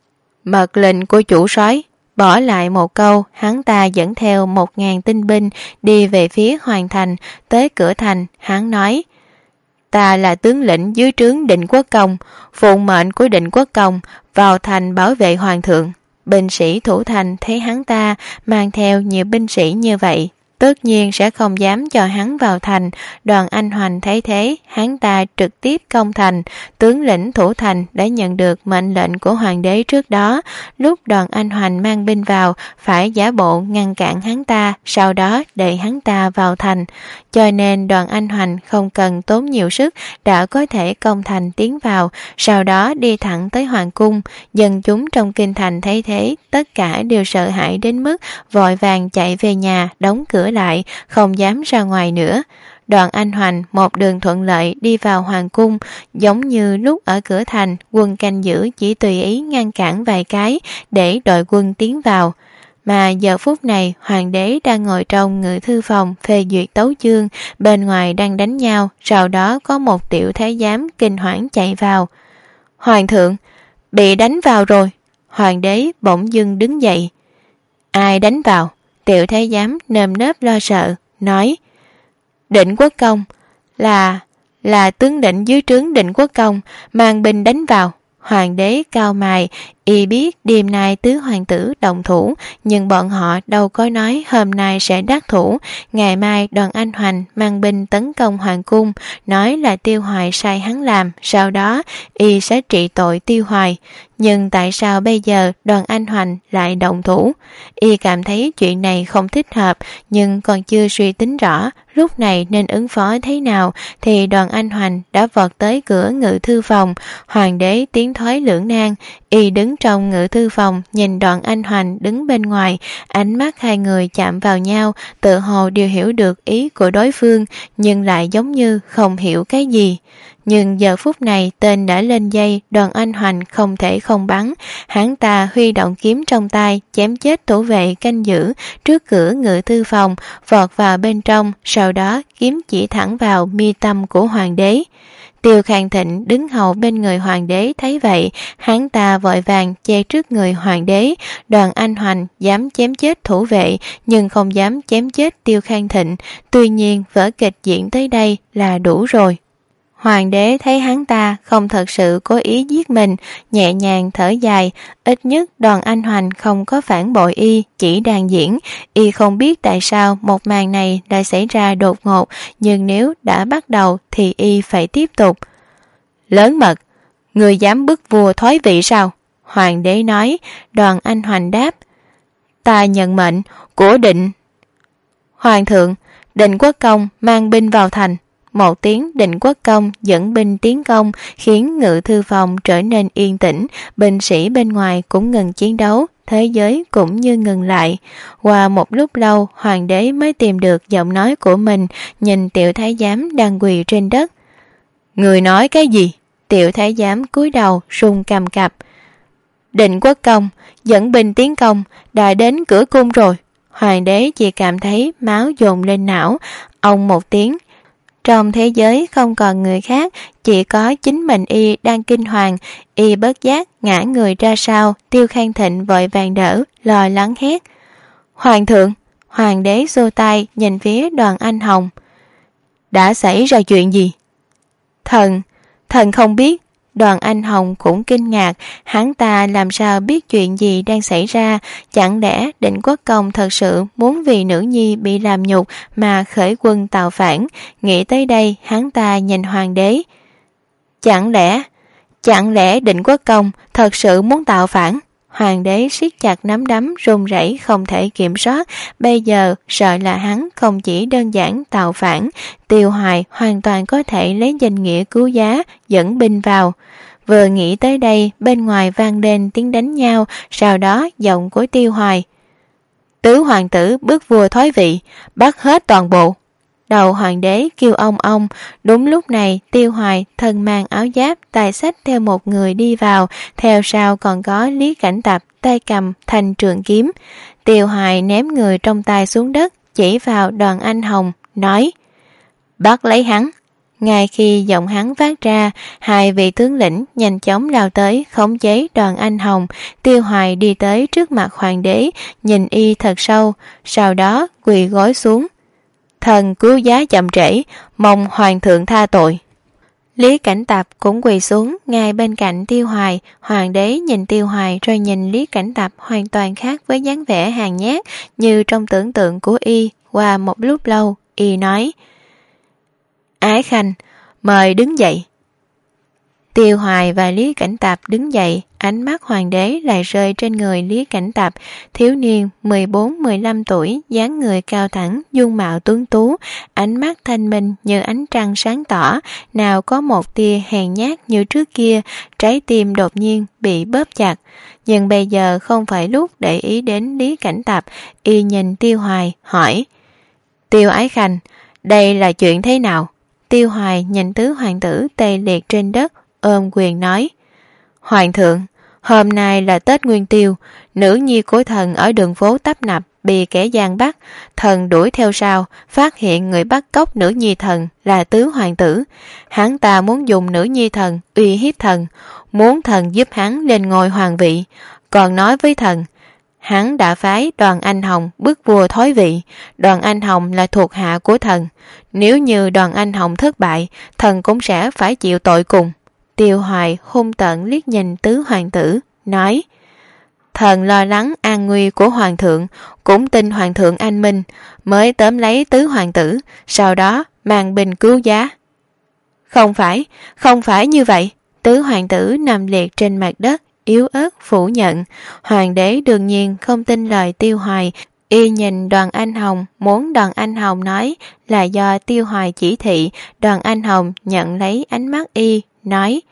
Mật lệnh của chủ soái. Bỏ lại một câu, hắn ta dẫn theo một ngàn tinh binh đi về phía hoàng thành. Tới cửa thành, hắn nói, ta là tướng lĩnh dưới trướng Định Quốc Công, phụng mệnh của Định Quốc Công vào thành bảo vệ hoàng thượng. Binh sĩ thủ thành thấy hắn ta mang theo nhiều binh sĩ như vậy, tất nhiên sẽ không dám cho hắn vào thành. Đoàn Anh Hoành thấy thế, hắn ta trực tiếp công thành. Tướng lĩnh thủ thành đã nhận được mệnh lệnh của hoàng đế trước đó. Lúc Đoàn Anh Hoành mang binh vào, phải giả bộ ngăn cản hắn ta, sau đó đẩy hắn ta vào thành. Cho nên Đoàn Anh Hoành không cần tốn nhiều sức đã có thể công thành tiến vào, sau đó đi thẳng tới hoàng cung. Dân chúng trong kinh thành thấy thế, tất cả đều sợ hãi đến mức vội vàng chạy về nhà, đóng cửa lại, không dám ra ngoài nữa. Đoàn Anh Hoành một đường thuận lợi đi vào hoàng cung, giống như lúc ở cửa thành, quân canh giữ chỉ tùy ý ngăn cản vài cái để đội quân tiến vào. Mà giờ phút này hoàng đế đang ngồi trong ngự thư phòng phê duyệt tấu chương, bên ngoài đang đánh nhau, sau đó có một tiểu thái giám kinh hoảng chạy vào. Hoàng thượng, bị đánh vào rồi. Hoàng đế bỗng dưng đứng dậy. Ai đánh vào? Tiểu thái giám nơm nớp lo sợ, nói, Định Quốc Công, là, là tướng lĩnh dưới trướng Định Quốc Công, mang binh đánh vào. Hoàng đế cao mày, y biết đêm nay tứ hoàng tử động thủ, nhưng bọn họ đâu có nói hôm nay sẽ đắc thủ. Ngày mai Đoàn Anh Hoành mang binh tấn công hoàng cung, nói là Tiêu Hoài sai hắn làm, sau đó y sẽ trị tội Tiêu Hoài. Nhưng tại sao bây giờ Đoàn Anh Hoành lại động thủ? Y cảm thấy chuyện này không thích hợp, nhưng còn chưa suy tính rõ lúc này nên ứng phó thế nào, thì Đoàn Anh Hoành đã vọt tới cửa ngự thư phòng. Hoàng đế tiến thoái lưỡng nan, y đứng trong ngự thư phòng nhìn Đoàn Anh Hoành đứng bên ngoài, ánh mắt hai người chạm vào nhau, tự hồ đều hiểu được ý của đối phương, nhưng lại giống như không hiểu cái gì. Nhưng giờ phút này tên đã lên dây, Đoàn Anh Hoành không thể không bắn. Hắn ta huy động kiếm trong tay, chém chết thủ vệ canh giữ trước cửa ngự thư phòng, vọt vào bên trong, sau đó kiếm chỉ thẳng vào mi tâm của hoàng đế. Tiêu Khang Thịnh đứng hầu bên người hoàng đế thấy vậy, hắn ta vội vàng che trước người hoàng đế. Đoàn Anh Hoành dám chém chết thủ vệ, nhưng không dám chém chết Tiêu Khang Thịnh. Tuy nhiên vở kịch diễn tới đây là đủ rồi. Hoàng đế thấy hắn ta không thật sự cố ý giết mình, nhẹ nhàng thở dài, ít nhất Đoàn Anh Hoành không có phản bội y, chỉ đang diễn. Y không biết tại sao một màn này lại xảy ra đột ngột, nhưng nếu đã bắt đầu thì y phải tiếp tục. Lớn mật, người dám bức vua thoái vị sao? Hoàng đế nói. Đoàn Anh Hoành đáp, ta nhận mệnh của Định. Hoàng thượng, Định Quốc Công mang binh vào thành. Một tiếng Định Quốc Công dẫn binh tiến công khiến ngự thư phòng trở nên yên tĩnh, binh sĩ bên ngoài cũng ngừng chiến đấu, thế giới cũng như ngừng lại. Qua một lúc lâu, hoàng đế mới tìm được giọng nói của mình, nhìn tiểu thái giám đang quỳ trên đất. Người nói cái gì? Tiểu thái giám cúi đầu run cầm cập. Định Quốc Công dẫn binh tiến công, đã đến cửa cung rồi. Hoàng đế chỉ cảm thấy máu dồn lên não, ông một tiếng. Trong thế giới không còn người khác, chỉ có chính mình y đang kinh hoàng. Y bất giác ngã người ra sau. Tiêu Khang Thịnh vội vàng đỡ, lo lắng hét. Hoàng thượng! Hoàng đế xô tay nhìn phía Đoàn Anh Hồng. Đã xảy ra chuyện gì? Thần, thần không biết. Đoàn Anh Hồng cũng kinh ngạc, hắn ta làm sao biết chuyện gì đang xảy ra, chẳng lẽ Định Quốc Công thật sự muốn vì nữ nhi bị làm nhục mà khởi quân tạo phản. Nghĩ tới đây, hắn ta nhìn hoàng đế. Chẳng lẽ, chẳng lẽ Định Quốc Công thật sự muốn tạo phản? Hoàng đế siết chặt nắm đấm run rẩy không thể kiểm soát, bây giờ sợ là hắn không chỉ đơn giản tạo phản, Tiêu Hoài hoàn toàn có thể lấy danh nghĩa cứu giá dẫn binh vào. Vừa nghĩ tới đây, bên ngoài vang lên tiếng đánh nhau, sau đó giọng của Tiêu Hoài. Tứ hoàng tử bức vua thoái vị, bắt hết toàn bộ. Đầu hoàng đế kêu ông ông. Đúng lúc này, Tiêu Hoài thân mang áo giáp, tài xách theo một người đi vào, theo sau còn có Lý Cảnh Tập tay cầm thanh trường kiếm. Tiêu Hoài ném người trong tay xuống đất, chỉ vào Đoàn Anh Hồng, nói: bắt lấy hắn. Ngay khi giọng hắn phát ra, hai vị tướng lĩnh nhanh chóng lao tới khống chế Đoàn Anh Hồng. Tiêu Hoài đi tới trước mặt hoàng đế, nhìn y thật sâu, sau đó quỳ gối xuống. Thần cứu giá chậm trễ, mong hoàng thượng tha tội. Lý Cảnh Tập cũng quỳ xuống ngay bên cạnh Tiêu Hoài. Hoàng đế nhìn Tiêu Hoài rồi nhìn Lý Cảnh Tập hoàn toàn khác với dáng vẻ hàn nhát như trong tưởng tượng của y. Qua một lúc lâu, y nói: Ái Khanh, mời đứng dậy. Tiêu Hoài và Lý Cảnh Tập đứng dậy, ánh mắt hoàng đế lại rơi trên người Lý Cảnh Tập, thiếu niên mười bốn mười lăm tuổi, dáng người cao thẳng, dung mạo tuấn tú, ánh mắt thanh minh như ánh trăng sáng tỏ, nào có một tia hèn nhát như trước kia. Trái tim đột nhiên bị bóp chặt, nhưng bây giờ không phải lúc để ý đến Lý Cảnh Tập. Y nhìn Tiêu Hoài hỏi: Tiêu Ái Khanh, đây là chuyện thế nào? Tiêu Hoài nhìn tứ hoàng tử tê liệt trên đất, ôm quyền nói: Hoàng thượng, hôm nay là Tết Nguyên Tiêu, nữ nhi của thần ở đường phố tấp nập bị kẻ gian bắt. Thần đuổi theo sau, phát hiện người bắt cóc nữ nhi thần là tứ hoàng tử. Hắn ta muốn dùng nữ nhi thần uy hiếp thần, muốn thần giúp hắn lên ngôi hoàng vị, còn nói với thần hắn đã phái Đoàn Anh Hồng bức vua thoái vị. Đoàn Anh Hồng là thuộc hạ của thần, nếu như Đoàn Anh Hồng thất bại, thần cũng sẽ phải chịu tội cùng. Tiêu Hoài hung tợn liếc nhìn tứ hoàng tử, nói: Thần lo lắng an nguy của hoàng thượng, cũng tin hoàng thượng anh minh, mới tóm lấy tứ hoàng tử, sau đó mang binh cứu giá. Không phải, không phải như vậy. Tứ hoàng tử nằm liệt trên mặt đất, yếu ớt phủ nhận. Hoàng đế đương nhiên không tin lời Tiêu Hoài. Y nhìn Đoàn Anh Hồng, muốn Đoàn Anh Hồng nói là do Tiêu Hoài chỉ thị. Đoàn Anh Hồng nhận lấy ánh mắt y, nói: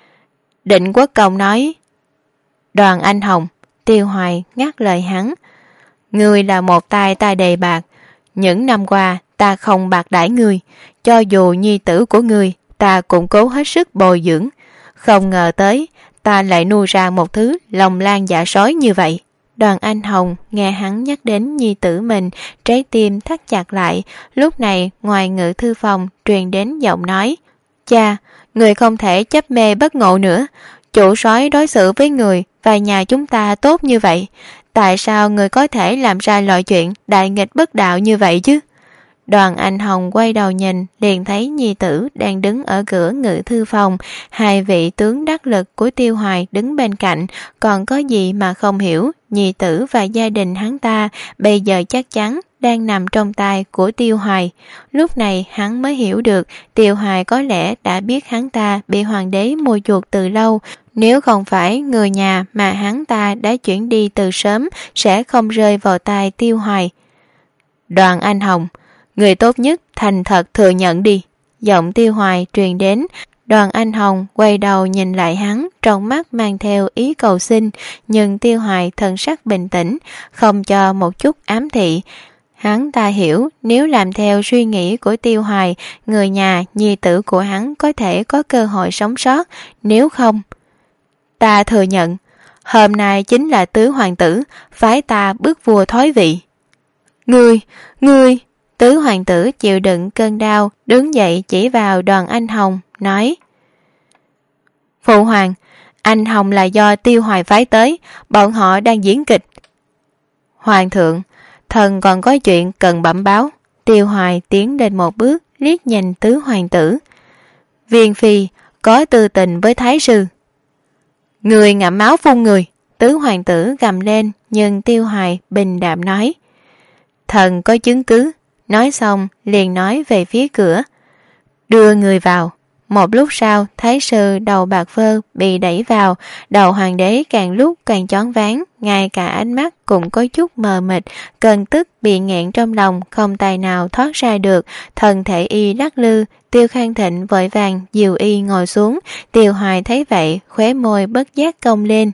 Định Quốc Công nói. Đoàn Anh Hồng. Tiêu Hoài ngắt lời hắn: Ngươi là một tay ta đề bạc, những năm qua ta không bạc đãi ngươi, cho dù nhi tử của ngươi ta cũng cố hết sức bồi dưỡng, không ngờ tới ta lại nuôi ra một thứ lòng lan dạ sói như vậy. Đoàn Anh Hồng nghe hắn nhắc đến nhi tử mình, trái tim thắt chặt lại. Lúc này ngoài ngự thư phòng truyền đến giọng nói: Cha, người không thể chấp mê bất ngộ nữa. Chủ soái đối xử với người và nhà chúng ta tốt như vậy, tại sao người có thể làm ra loại chuyện đại nghịch bất đạo như vậy chứ? Đoàn Anh Hồng quay đầu nhìn, liền thấy nhi tử đang đứng ở cửa ngự thư phòng. Hai vị tướng đắc lực của Tiêu Hoài đứng bên cạnh, còn có gì mà không hiểu. Nhi tử và gia đình hắn ta bây giờ chắc chắn đang nằm trong tay của Tiêu Hoài. Lúc này hắn mới hiểu được Tiêu Hoài có lẽ đã biết hắn ta bị hoàng đế mua chuộc từ lâu. Nếu không phải người nhà mà hắn ta đã chuyển đi từ sớm, sẽ không rơi vào tay Tiêu Hoài. Đoàn Anh Hồng, người tốt nhất thành thật thừa nhận đi. Giọng Tiêu Hoài truyền đến. Đoàn Anh Hồng quay đầu nhìn lại hắn, trong mắt mang theo ý cầu xin, nhưng Tiêu Hoài thần sắc bình tĩnh, không cho một chút ám thị. Hắn ta hiểu nếu làm theo suy nghĩ của Tiêu Hoài, người nhà nhi tử của hắn có thể có cơ hội sống sót, nếu không. Ta thừa nhận, hôm nay chính là tứ hoàng tử phái ta bức vua thoái vị. Ngươi, ngươi. Tứ hoàng tử chịu đựng cơn đau, đứng dậy chỉ vào Đoàn Anh Hồng, nói: Phụ hoàng, Anh Hồng là do Tiêu Hoài phái tới, bọn họ đang diễn kịch. Hoàng thượng, thần còn có chuyện cần bẩm báo. Tiêu Hoài tiến lên một bước, liếc nhìn tứ hoàng tử. Viên phi, có tư tình với thái sư. Người ngậm máu phun người, tứ hoàng tử gầm lên, nhưng Tiêu Hoài bình đạm nói: Thần có chứng cứ. Nói xong liền nói về phía cửa: Đưa người vào. Một lúc sau, thái sư đầu bạc phơ bị đẩy vào, đầu hoàng đế càng lúc càng choáng váng, ngay cả ánh mắt cũng có chút mờ mịt, cơn tức bị nghẹn trong lòng không tài nào thoát ra được, thân thể y lắc lư. Tiêu Khang Thịnh vội vàng dìu y ngồi xuống. Tiêu Hoài thấy vậy, khóe môi bất giác cong lên.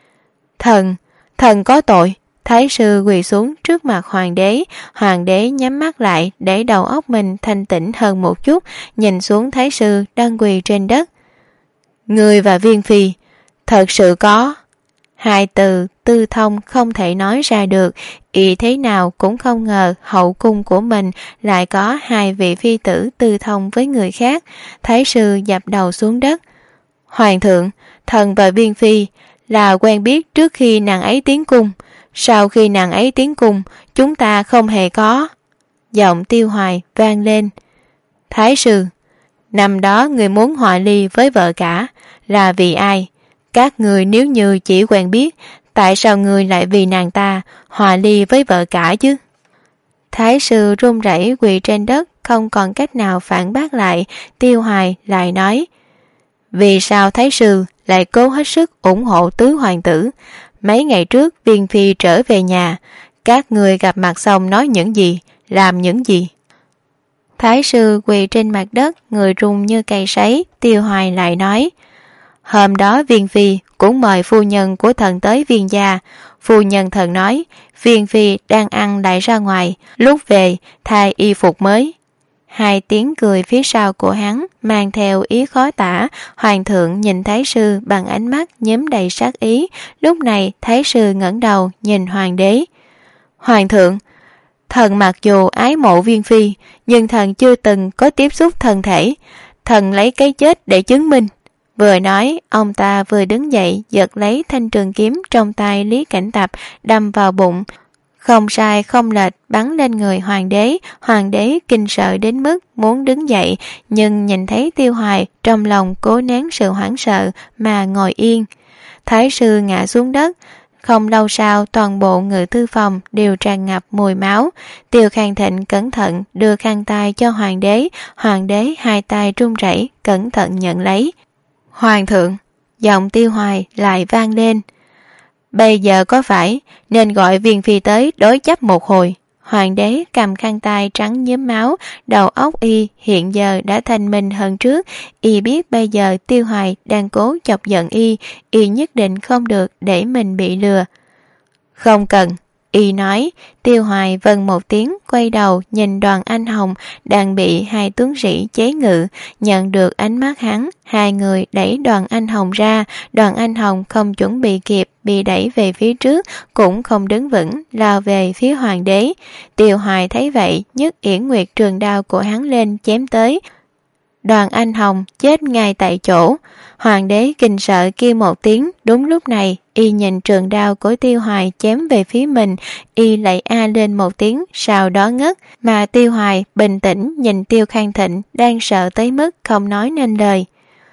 Thần, thần có tội. Thái sư quỳ xuống trước mặt hoàng đế. Hoàng đế nhắm mắt lại để đầu óc mình thanh tĩnh hơn một chút, nhìn xuống thái sư đang quỳ trên đất. Người và Viên Phi thật sự có. Hai từ tư thông không thể nói ra được. Y thế nào cũng không ngờ hậu cung của mình lại có hai vị phi tử tư thông với người khác. Thái sư dập đầu xuống đất. Hoàng thượng, thần và Viên Phi là quen biết trước khi nàng ấy tiến cung. Sau khi nàng ấy tiến cung, chúng ta không hề có. Giọng Tiêu Hoài vang lên. Thái sư, năm đó người muốn hòa ly với vợ cả là vì ai? Các người nếu như chỉ quen biết, tại sao người lại vì nàng ta hòa ly với vợ cả chứ? Thái sư run rẩy quỳ trên đất, không còn cách nào phản bác lại. Tiêu Hoài lại nói: Vì sao thái sư lại cố hết sức ủng hộ tứ hoàng tử? Mấy ngày trước Viên Phi trở về nhà, các người gặp mặt xong nói những gì, làm những gì? Thái sư quỳ trên mặt đất, người run như cây sấy. Tiêu Hoài lại nói: Hôm đó Viên Phi cũng mời phu nhân của thần tới Viên gia. Phu nhân thần nói Viên Phi đang ăn lại ra ngoài, lúc về thay y phục mới. Hai tiếng cười phía sau của hắn mang theo ý khó tả. Hoàng thượng nhìn thái sư bằng ánh mắt nhếm đầy sát ý. Lúc này thái sư ngẩng đầu nhìn hoàng đế. Hoàng thượng, thần mặc dù ái mộ Viên Phi, nhưng thần chưa từng có tiếp xúc thân thể. Thần lấy cái chết để chứng minh. Vừa nói, ông ta vừa đứng dậy giật lấy thanh trường kiếm trong tay Lý Cảnh Tập, đâm vào bụng. Không sai không lệch bắn lên người hoàng đế. Hoàng đế kinh sợ đến mức muốn đứng dậy, nhưng nhìn thấy Tiêu Hoài, trong lòng cố nén sự hoảng sợ mà ngồi yên. Thái sư ngã xuống đất. Không lâu sau, toàn bộ ngự thư phòng đều tràn ngập mùi máu. Tiêu Khang Thịnh cẩn thận đưa khăn tay cho hoàng đế. Hoàng đế hai tay run rẩy cẩn thận nhận lấy. Hoàng thượng, giọng Tiêu Hoài lại vang lên. Bây giờ có phải nên gọi Viên Phi tới đối chấp một hồi? Hoàng đế cầm khăn tay trắng nhớm máu, đầu óc y hiện giờ đã thanh minh hơn trước. Y biết bây giờ Tiêu Hoài đang cố chọc giận y, y nhất định không được để mình bị lừa. Không cần, y nói. Tiêu Hoài vâng một tiếng, quay đầu nhìn Đoàn Anh Hồng đang bị hai tướng sĩ chế ngự. Nhận được ánh mắt hắn, hai người đẩy Đoàn Anh Hồng ra. Đoàn Anh Hồng không chuẩn bị kịp, bị đẩy về phía trước, cũng không đứng vững, lao về phía hoàng đế. Tiêu Hoài thấy vậy, nhấc yển nguyệt trường đao của hắn lên chém tới. Đoàn Anh Hồng chết ngay tại chỗ. Hoàng đế kinh sợ kêu một tiếng. Đúng lúc này, y nhìn trường đao của Tiêu Hoài chém về phía mình, y lại a lên một tiếng, sau đó ngất. Mà Tiêu Hoài bình tĩnh nhìn Tiêu Khang Thịnh đang sợ tới mức không nói nên lời.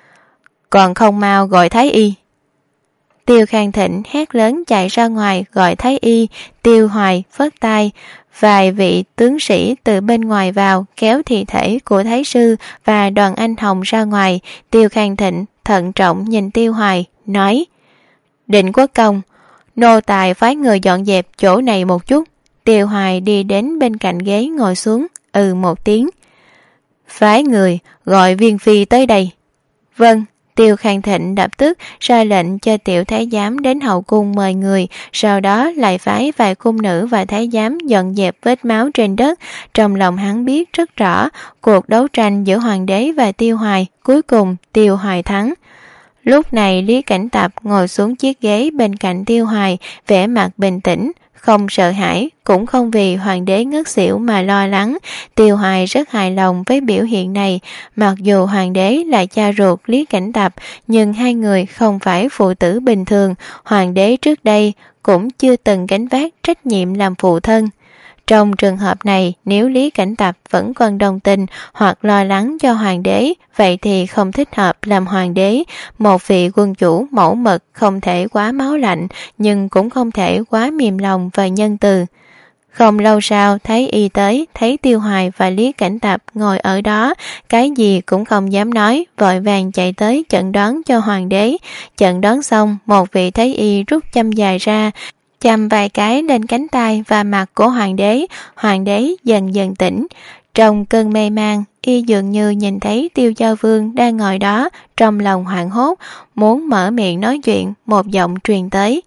Còn không mau gọi thái y. Tiêu Khang Thịnh hét lớn chạy ra ngoài gọi thái y. Tiêu Hoài phất tay, vài vị tướng sĩ từ bên ngoài vào kéo thi thể của thái sư và Đoàn Anh Hồng ra ngoài. Tiêu Khang Thịnh thận trọng nhìn Tiêu Hoài, nói: Định Quốc công, nô tài phái người dọn dẹp chỗ này một chút. Tiêu Hoài đi đến bên cạnh ghế ngồi xuống, ừ một tiếng. Phái người gọi Viên Phi tới đây. Vâng. Tiêu Khang Thịnh lập tức ra lệnh cho tiểu thái giám đến hậu cung mời người, sau đó lại phái vài cung nữ và thái giám dọn dẹp vết máu trên đất. Trong lòng hắn biết rất rõ, cuộc đấu tranh giữa hoàng đế và Tiêu Hoài, cuối cùng Tiêu Hoài thắng. Lúc này Lý Cảnh Tập ngồi xuống chiếc ghế bên cạnh Tiêu Hoài, vẻ mặt bình tĩnh, không sợ hãi, cũng không vì hoàng đế ngất xỉu mà lo lắng. Tiêu Hoài rất hài lòng với biểu hiện này. Mặc dù hoàng đế là cha ruột Lý Cảnh Tập, nhưng hai người không phải phụ tử bình thường. Hoàng đế trước đây cũng chưa từng gánh vác trách nhiệm làm phụ thân. Trong trường hợp này, nếu Lý Cảnh Tập vẫn còn đồng tình hoặc lo lắng cho hoàng đế, vậy thì không thích hợp làm hoàng đế. Một vị quân chủ mẫu mực không thể quá máu lạnh, nhưng cũng không thể quá mềm lòng và nhân từ. Không lâu sau, thấy y tới, thấy Tiêu Hoài và Lý Cảnh Tập ngồi ở đó, cái gì cũng không dám nói, vội vàng chạy tới chẩn đoán cho hoàng đế. Chẩn đoán xong, một vị thấy y rút châm dài ra, châm vài cái lên cánh tay và mặt của hoàng đế. Hoàng đế dần dần tỉnh. Trong cơn mê man, y dường như nhìn thấy Tiêu Giao Vương đang ngồi đó, trong lòng hoảng hốt, muốn mở miệng nói chuyện, một giọng truyền tới: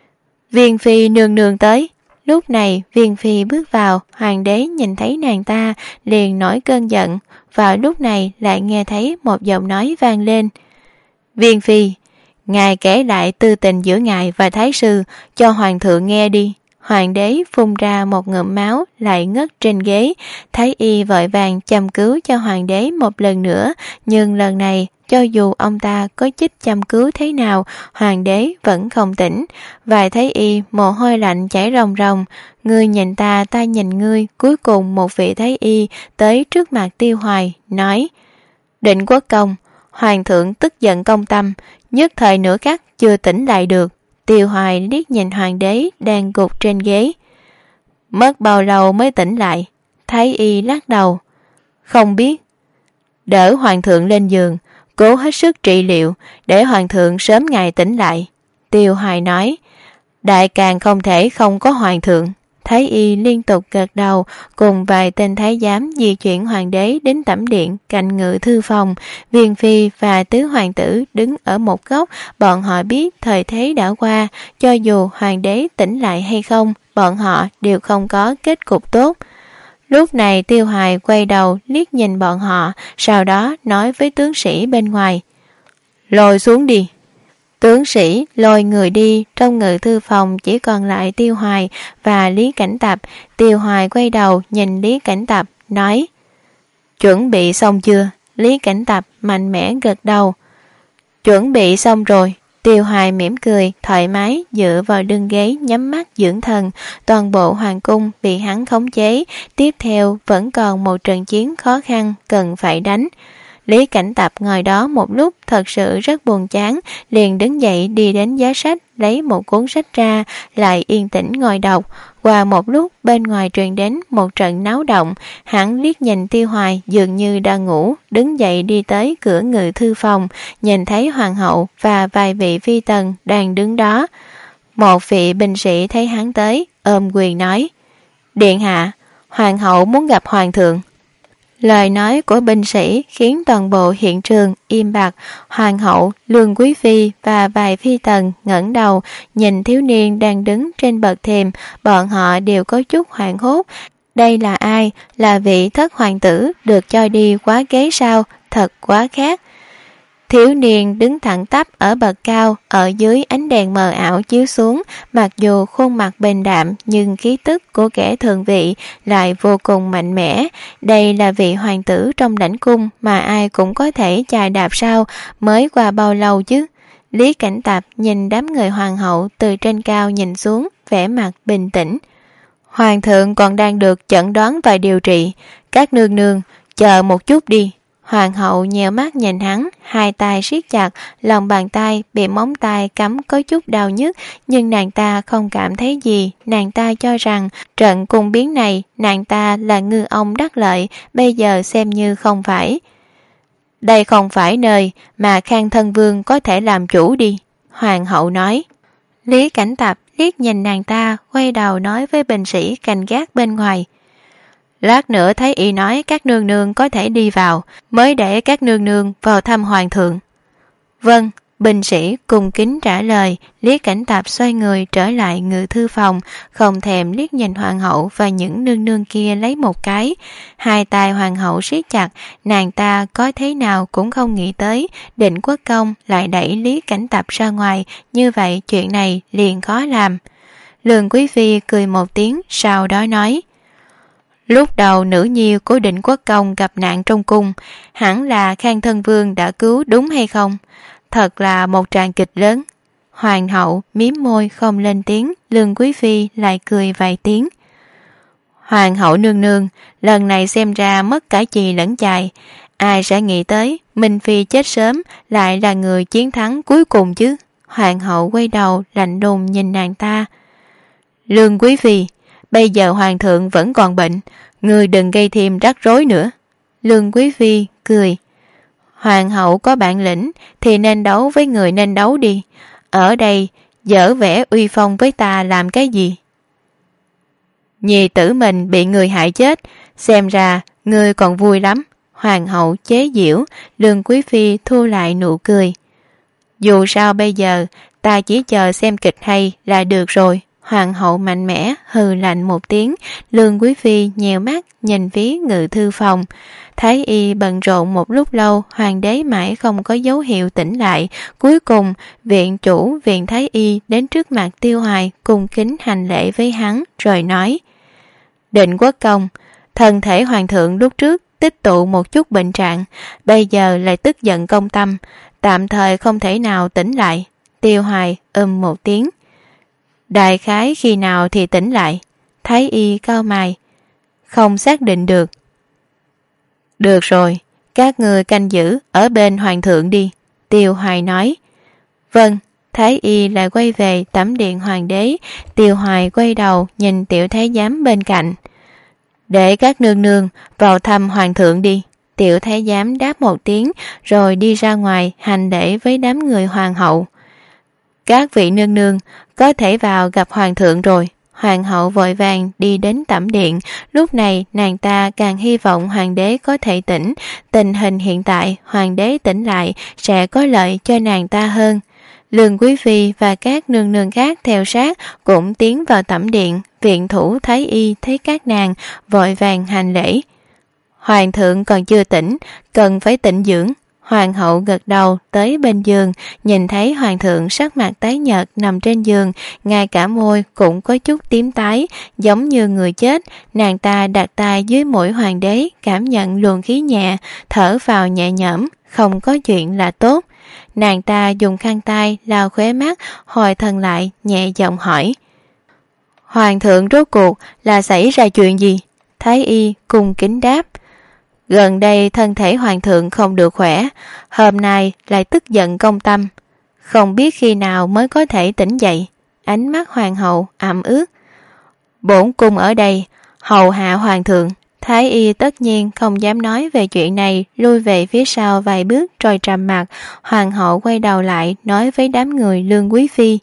Viên phi nương nương tới. Lúc này Viên phi bước vào, hoàng đế nhìn thấy nàng ta liền nổi cơn giận. Vào lúc này lại nghe thấy một giọng nói vang lên: Viên phi, ngài kể lại tư tình giữa ngài và thái sư cho hoàng thượng nghe đi. Hoàng đế phun ra một ngụm máu, lại ngất trên ghế. Thái y vội vàng châm cứu cho hoàng đế một lần nữa, nhưng lần này cho dù ông ta có chích châm cứu thế nào, hoàng đế vẫn không tỉnh. Vài thái y mồ hôi lạnh chảy ròng ròng, ngươi nhìn ta, ta nhìn ngươi. Cuối cùng một vị thái y tới trước mặt Tiêu Hoài, nói: Định Quốc công, hoàng thượng tức giận công tâm, nhất thời nửa khắc chưa tỉnh lại được. Tiêu Hoài liếc nhìn hoàng đế đang gục trên ghế. Mất bao lâu mới tỉnh lại? Thái y lắc đầu: Không biết. Đỡ hoàng thượng lên giường, cố hết sức trị liệu để hoàng thượng sớm ngày tỉnh lại. Tiêu Hoài nói: Đại càng không thể không có hoàng thượng. Thái y liên tục gật đầu, cùng vài tên thái giám di chuyển hoàng đế đến tẩm điện cạnh ngự thư phòng. Viên phi và tứ hoàng tử đứng ở một góc, bọn họ biết thời thế đã qua, cho dù hoàng đế tỉnh lại hay không, bọn họ đều không có kết cục tốt. Lúc này Tiêu Hoài quay đầu liếc nhìn bọn họ, sau đó nói với tướng sĩ bên ngoài: Lôi xuống đi. Tướng sĩ lôi người đi, trong ngự thư phòng chỉ còn lại Tiêu Hoài và Lý Cảnh Tập. Tiêu Hoài quay đầu nhìn Lý Cảnh Tập, nói: Chuẩn bị xong chưa? Lý Cảnh Tập mạnh mẽ gật đầu: Chuẩn bị xong rồi. Tiêu Hoài mỉm cười, thoải mái dựa vào lưng ghế nhắm mắt dưỡng thần. Toàn bộ hoàng cung bị hắn khống chế. Tiếp theo vẫn còn một trận chiến khó khăn cần phải đánh. Lý Cảnh Tập ngồi đó một lúc thật sự rất buồn chán, liền đứng dậy đi đến giá sách, lấy một cuốn sách ra, lại yên tĩnh ngồi đọc. Qua một lúc bên ngoài truyền đến một trận náo động, hắn liếc nhìn Tiêu Hoài dường như đang ngủ, đứng dậy đi tới cửa ngự thư phòng, nhìn thấy hoàng hậu và vài vị phi tần đang đứng đó. Một vị binh sĩ thấy hắn tới, ôm quyền nói: Điện hạ, hoàng hậu muốn gặp hoàng thượng. Lời nói của binh sĩ khiến toàn bộ hiện trường im bặt. Hoàng hậu, Lương Quý Phi và vài phi tần ngẩng đầu nhìn thiếu niên đang đứng trên bậc thềm, bọn họ đều có chút hoảng hốt. Đây là ai? Là vị thất hoàng tử được cho đi quá kế sao? Thật quá khác. Thiếu niên đứng thẳng tắp ở bậc cao, ở dưới ánh đèn mờ ảo chiếu xuống, mặc dù khuôn mặt bình đạm nhưng khí tức của kẻ thường vị lại vô cùng mạnh mẽ. Đây là vị hoàng tử trong lãnh cung mà ai cũng có thể chà đạp sao? Mới qua bao lâu chứ? Lý Cảnh Tập nhìn đám người hoàng hậu từ trên cao nhìn xuống, vẻ mặt bình tĩnh. Hoàng thượng còn đang được chẩn đoán và điều trị, các nương nương chờ một chút đi. Hoàng hậu nhèo mắt nhìn hắn, hai tay siết chặt, lòng bàn tay bị móng tay cắm có chút đau nhức, nhưng nàng ta không cảm thấy gì. Nàng ta cho rằng trận cung biến này nàng ta là ngư ông đắc lợi, bây giờ xem như không phải. Đây không phải nơi mà Khang Thân Vương có thể làm chủ đi, hoàng hậu nói. Lý Cảnh Tập liếc nhìn nàng ta, quay đầu nói với binh sĩ canh gác bên ngoài: Lát nữa thấy y nói các nương nương có thể đi vào, mới để các nương nương vào thăm hoàng thượng. Vâng, binh sĩ cung kính trả lời. Lý Cảnh Tập xoay người trở lại ngự thư phòng, không thèm liếc nhìn hoàng hậu và những nương nương kia lấy một cái. Hai tay hoàng hậu siết chặt, nàng ta có thế nào cũng không nghĩ tới Định Quốc công lại đẩy Lý Cảnh Tập ra ngoài, như vậy chuyện này liền khó làm. Lương Quý Phi cười một tiếng, sau đó nói: Lúc đầu nữ nhi của Định Quốc công gặp nạn trong cung, hẳn là Khang Thân Vương đã cứu đúng hay không? Thật là một tràng kịch lớn. Hoàng hậu mím môi không lên tiếng, Lương Quý Phi lại cười vài tiếng. Hoàng hậu nương nương, lần này xem ra mất cả chì lẫn chài. Ai sẽ nghĩ tới Minh Phi chết sớm lại là người chiến thắng cuối cùng chứ? Hoàng hậu quay đầu lạnh lùng nhìn nàng ta. Lương quý phi, bây giờ hoàng thượng vẫn còn bệnh, người đừng gây thêm rắc rối nữa. Lương quý phi cười. Hoàng hậu có bản lĩnh thì nên đấu với người nên đấu đi. Ở đây dở vẻ uy phong với ta làm cái gì? Nhi tử mình bị người hại chết, xem ra ngươi còn vui lắm. Hoàng hậu chế giễu. Lương quý phi thu lại nụ cười. Dù sao bây giờ ta chỉ chờ xem kịch hay là được rồi. Hoàng hậu mạnh mẽ hừ lạnh một tiếng. Lương quý phi nhèo mắt nhìn phía ngự thư phòng. Thái y bận rộn một lúc lâu, hoàng đế mãi không có dấu hiệu tỉnh lại. Cuối cùng viện chủ viện thái y đến trước mặt Tiêu Hoài cung kính hành lễ với hắn rồi nói: Định quốc công, thân thể hoàng thượng lúc trước tích tụ một chút bệnh trạng, bây giờ lại tức giận công tâm, tạm thời không thể nào tỉnh lại. Tiêu Hoài ừm một tiếng. Đại khái khi nào thì tỉnh lại? Thái y cau mày. Không xác định được. Được rồi, các ngươi canh giữ ở bên hoàng thượng đi. Tiêu Hoài nói. Vâng. Thái y lại quay về tẩm điện hoàng đế. Tiêu Hoài quay đầu nhìn tiểu thái giám bên cạnh. Để các nương nương vào thăm hoàng thượng đi. Tiểu thái giám đáp một tiếng rồi đi ra ngoài hành lễ với đám người hoàng hậu. Các vị nương nương có thể vào gặp hoàng thượng rồi. Hoàng hậu vội vàng đi đến tẩm điện. Lúc này nàng ta càng hy vọng hoàng đế có thể tỉnh. Tình hình hiện tại hoàng đế tỉnh lại sẽ có lợi cho nàng ta hơn. Lương quý phi và các nương nương khác theo sát cũng tiến vào tẩm điện. Viện thủ thái y thấy các nàng vội vàng hành lễ. Hoàng thượng còn chưa tỉnh, cần phải tĩnh dưỡng. Hoàng hậu gật đầu tới bên giường, nhìn thấy hoàng thượng sắc mặt tái nhợt nằm trên giường, ngay cả môi cũng có chút tím tái, giống như người chết. Nàng ta đặt tay dưới mũi hoàng đế, cảm nhận luồng khí nhẹ, thở vào nhẹ nhõm, không có chuyện là tốt. Nàng ta dùng khăn tay lau khóe mắt, hồi thần lại, nhẹ giọng hỏi. Hoàng thượng rốt cuộc là xảy ra chuyện gì? Thái y cung kính đáp. Gần đây thân thể hoàng thượng không được khỏe, hôm nay lại tức giận công tâm. Không biết khi nào mới có thể tỉnh dậy. Ánh mắt hoàng hậu ẩm ướt. Bổn cung ở đây, hầu hạ hoàng thượng. Thái y tất nhiên không dám nói về chuyện này, lui về phía sau vài bước rồi trầm mặt. Hoàng hậu quay đầu lại nói với đám người Lương quý phi.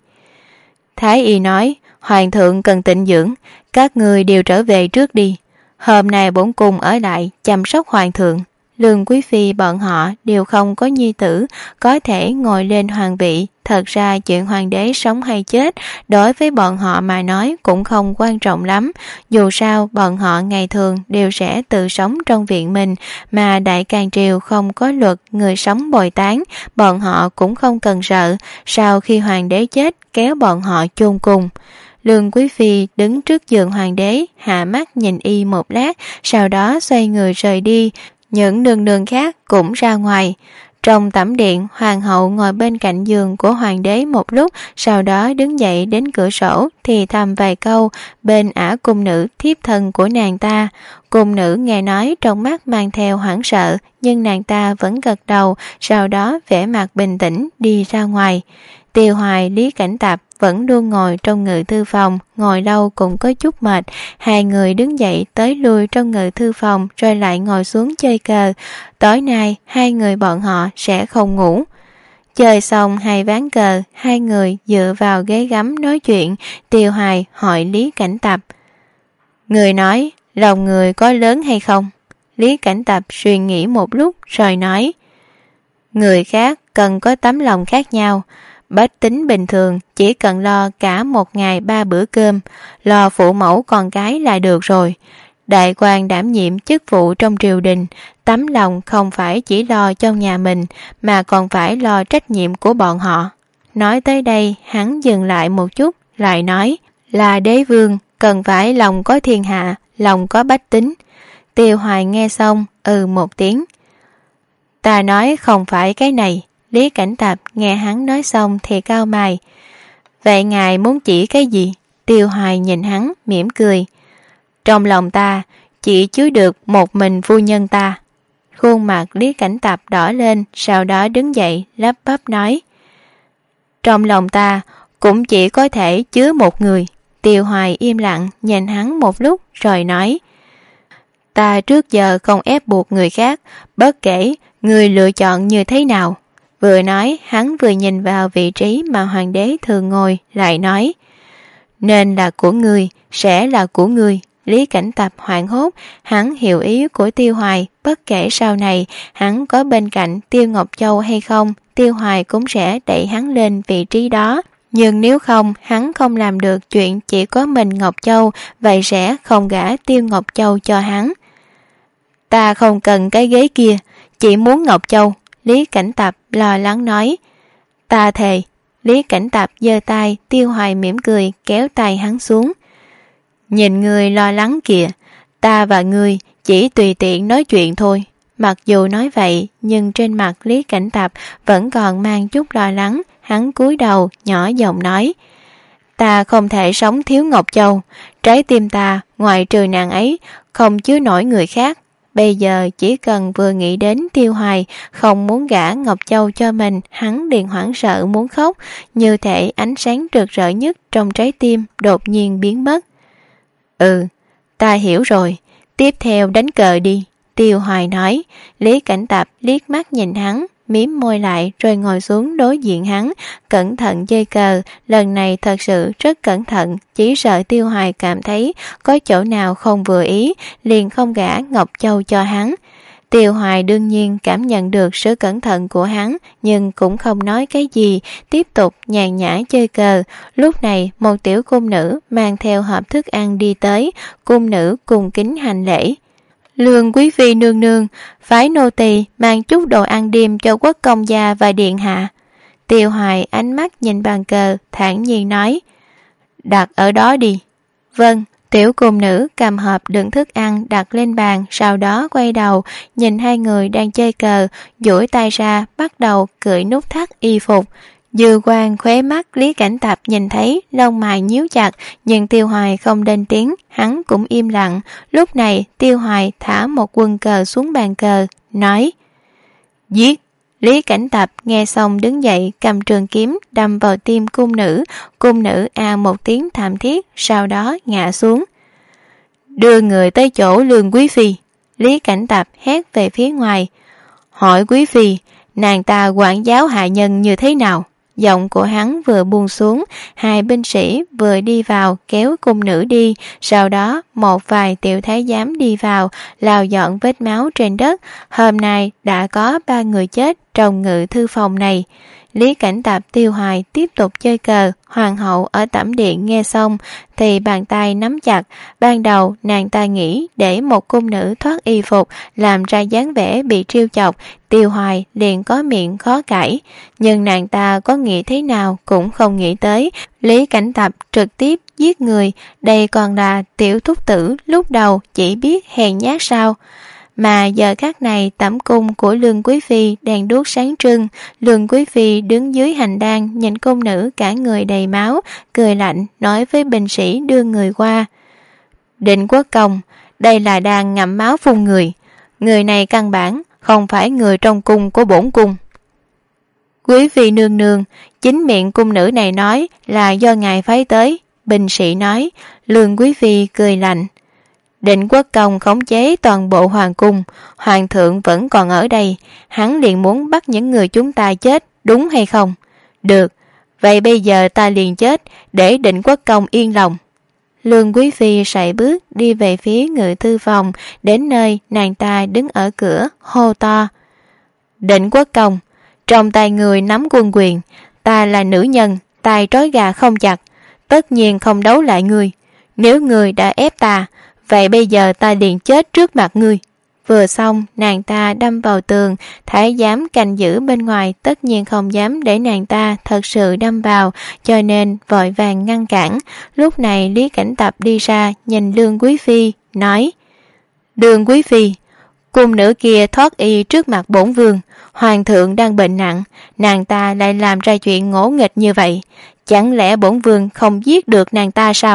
Thái y nói, hoàng thượng cần tĩnh dưỡng, các người đều trở về trước đi. Hôm nay bổn cung ở lại chăm sóc hoàng thượng. Lương quý phi bọn họ đều không có nhi tử có thể ngồi lên hoàng vị. Thật ra chuyện hoàng đế sống hay chết đối với bọn họ mà nói cũng không quan trọng lắm. Dù sao bọn họ ngày thường đều sẽ tự sống trong viện mình, mà Đại Càn Triều không có luật người sống bồi táng, bọn họ cũng không cần sợ sau khi hoàng đế chết kéo bọn họ chôn cùng. Lương quý phi đứng trước giường hoàng đế, hạ mắt nhìn y một lát, sau đó xoay người rời đi. Những nương nương khác cũng ra ngoài. Trong tẩm điện, hoàng hậu ngồi bên cạnh giường của hoàng đế một lúc, sau đó đứng dậy đến cửa sổ thì thầm vài câu bên ả cung nữ thiếp thân của nàng ta. Cung nữ nghe nói trong mắt mang theo hoảng sợ, nhưng nàng ta vẫn gật đầu, sau đó vẻ mặt bình tĩnh đi ra ngoài. Tiêu Hoài, Lý Cảnh Tập vẫn luôn ngồi trong ngự thư phòng, ngồi lâu cũng có chút mệt. Hai người đứng dậy tới lui trong ngự thư phòng rồi lại ngồi xuống chơi cờ. Tối nay hai người bọn họ sẽ không ngủ. Chơi xong hai ván cờ, hai người dựa vào ghế gấm nói chuyện. Tiêu Hoài hỏi Lý Cảnh Tập. Người nói, lòng người có lớn hay không? Lý Cảnh Tập suy nghĩ một lúc rồi nói. Người khác cần có tấm lòng khác nhau. Bách tính bình thường chỉ cần lo cả một ngày ba bữa cơm, lo phụ mẫu con cái là được rồi. Đại quan đảm nhiệm chức vụ trong triều đình, tấm lòng không phải chỉ lo trong nhà mình mà còn phải lo trách nhiệm của bọn họ. Nói tới đây hắn dừng lại một chút, lại nói là đế vương cần phải lòng có thiên hạ, lòng có bách tính. Tiêu Hoài nghe xong ừ một tiếng. Ta nói không phải cái này. Lý Cảnh Tập nghe hắn nói xong thì cau mày. Vậy ngài muốn chỉ cái gì? Tiêu Hoài nhìn hắn mỉm cười. trong lòng ta chỉ chứa được một mình phu nhân ta. Khuôn mặt Lý Cảnh Tập đỏ lên, sau đó đứng dậy lắp bắp nói: Trong lòng ta cũng chỉ có thể chứa một người. Tiêu Hoài im lặng nhìn hắn một lúc rồi nói: Ta trước giờ không ép buộc người khác, bất kể người lựa chọn như thế nào. Vừa nói hắn vừa nhìn vào vị trí mà hoàng đế thường ngồi, lại nói: Nên là của người, sẽ là của người. Lý Cảnh Tập hoảng hốt, hắn hiểu ý của Tiêu Hoài, bất kể sau này hắn có bên cạnh Tiêu Ngọc Châu hay không, Tiêu Hoài cũng sẽ đẩy hắn lên vị trí đó. Nhưng nếu không, hắn không làm được chuyện chỉ có mình Ngọc Châu, vậy sẽ không gả Tiêu Ngọc Châu cho hắn. Ta không cần cái ghế kia, chỉ muốn Ngọc Châu. Lý Cảnh Tập lo lắng nói. Ta thề. Lý Cảnh Tập giơ tay, Tiêu Hoài mỉm cười kéo tay hắn xuống. Nhìn người lo lắng kìa, ta và ngươi chỉ tùy tiện nói chuyện thôi. Mặc dù nói vậy, nhưng trên mặt Lý Cảnh Tập vẫn còn mang chút lo lắng. Hắn cúi đầu nhỏ giọng nói: Ta không thể sống thiếu Ngọc Châu. Trái tim ta ngoại trừ nàng ấy không chứa nổi người khác. Bây giờ chỉ cần vừa nghĩ đến Tiêu Hoài không muốn gả Ngọc Châu cho mình, hắn liền hoảng sợ muốn khóc, như thể ánh sáng rực rỡ nhất trong trái tim đột nhiên biến mất. Ừ, ta hiểu rồi, tiếp theo đánh cờ đi. Tiêu Hoài nói. Lý Cảnh Tập liếc mắt nhìn hắn, mím môi lại rồi ngồi xuống đối diện hắn, cẩn thận chơi cờ. Lần này thật sự rất cẩn thận, chỉ sợ Tiêu Hoài cảm thấy có chỗ nào không vừa ý, liền không gả Ngọc Châu cho hắn. Tiêu Hoài đương nhiên cảm nhận được sự cẩn thận của hắn, nhưng cũng không nói cái gì, tiếp tục nhàn nhã chơi cờ. Lúc này một tiểu cung nữ mang theo hộp thức ăn đi tới, cung nữ cung kính hành lễ. Lương quý phi nương nương, phái nô tỳ mang chút đồ ăn đêm cho quốc công gia và điện hạ. Tiêu Hoài ánh mắt nhìn bàn cờ, thản nhiên nói: Đặt ở đó đi. Vâng. Tiểu cung nữ cầm hộp đựng thức ăn đặt lên bàn, sau đó quay đầu nhìn hai người đang chơi cờ, duỗi tay ra bắt đầu cởi nút thắt y phục. Dư quang khóe mắt Lý Cảnh Tập nhìn thấy, lông mày nhíu chặt, nhưng Tiêu Hoài không lên tiếng, hắn cũng im lặng. Lúc này Tiêu Hoài thả một quân cờ xuống bàn cờ, nói: Giết. Lý Cảnh Tập nghe xong đứng dậy cầm trường kiếm đâm vào tim cung nữ. Cung nữ a một tiếng thảm thiết, sau đó ngã xuống. Đưa người tới chỗ Lương quý phi. Lý Cảnh Tập hét về phía ngoài: Hỏi quý phi, nàng ta quản giáo hạ nhân như thế nào? Giọng của hắn vừa buông xuống, hai binh sĩ vừa đi vào kéo cung nữ đi, sau đó một vài tiểu thái giám đi vào lau dọn vết máu trên đất. Hôm nay đã có ba người chết trong ngự thư phòng này. Lý Cảnh Tập Tiêu Hoài tiếp tục chơi cờ. Hoàng hậu ở tẩm điện nghe xong thì bàn tay nắm chặt. Ban đầu nàng ta nghĩ để một cung nữ thoát y phục làm ra dáng vẻ bị trêu chọc, Tiêu Hoài liền có miệng khó cãi. Nhưng nàng ta có nghĩ thế nào cũng không nghĩ tới Lý Cảnh Tập trực tiếp giết người. Đây còn là tiểu thúc tử lúc đầu chỉ biết hèn nhát sao. Mà giờ khắc này tẩm cung của Lương quý phi đèn đuốc sáng trưng. Lương quý phi đứng dưới hành lang nhìn cung nữ cả người đầy máu, cười lạnh nói với binh sĩ đưa người qua: Định Quốc công, đây là đang ngậm máu phun người. Người này căn bản không phải người trong cung của bổn cung. Quý phi nương nương, chính miệng cung nữ này nói là do ngài phái tới. Binh sĩ nói. Lương quý phi cười lạnh: Định Quốc công khống chế toàn bộ hoàng cung, hoàng thượng vẫn còn ở đây, hắn liền muốn bắt những người chúng ta chết, đúng hay không? Được, vậy bây giờ ta liền chết để Định Quốc công yên lòng. Lương quý phi sải bước đi về phía ngự thư phòng, đến nơi nàng ta đứng ở cửa hô to: Định Quốc công, trong tay người nắm quân quyền, ta là nữ nhân, tay trói gà không chặt, tất nhiên không đấu lại ngươi. Nếu ngươi đã ép ta, vậy bây giờ ta liền chết trước mặt ngươi. Vừa xong, nàng ta đâm vào tường, thái giám canh giữ bên ngoài tất nhiên không dám để nàng ta thật sự đâm vào, cho nên vội vàng ngăn cản. Lúc này Lý Cảnh Tập đi ra nhìn Lương quý phi, nói: Lương quý phi, cung nữ kia thoát y trước mặt bổn vương, hoàng thượng đang bệnh nặng, nàng ta lại làm ra chuyện ngỗ nghịch như vậy, chẳng lẽ bổn vương không giết được nàng ta sao?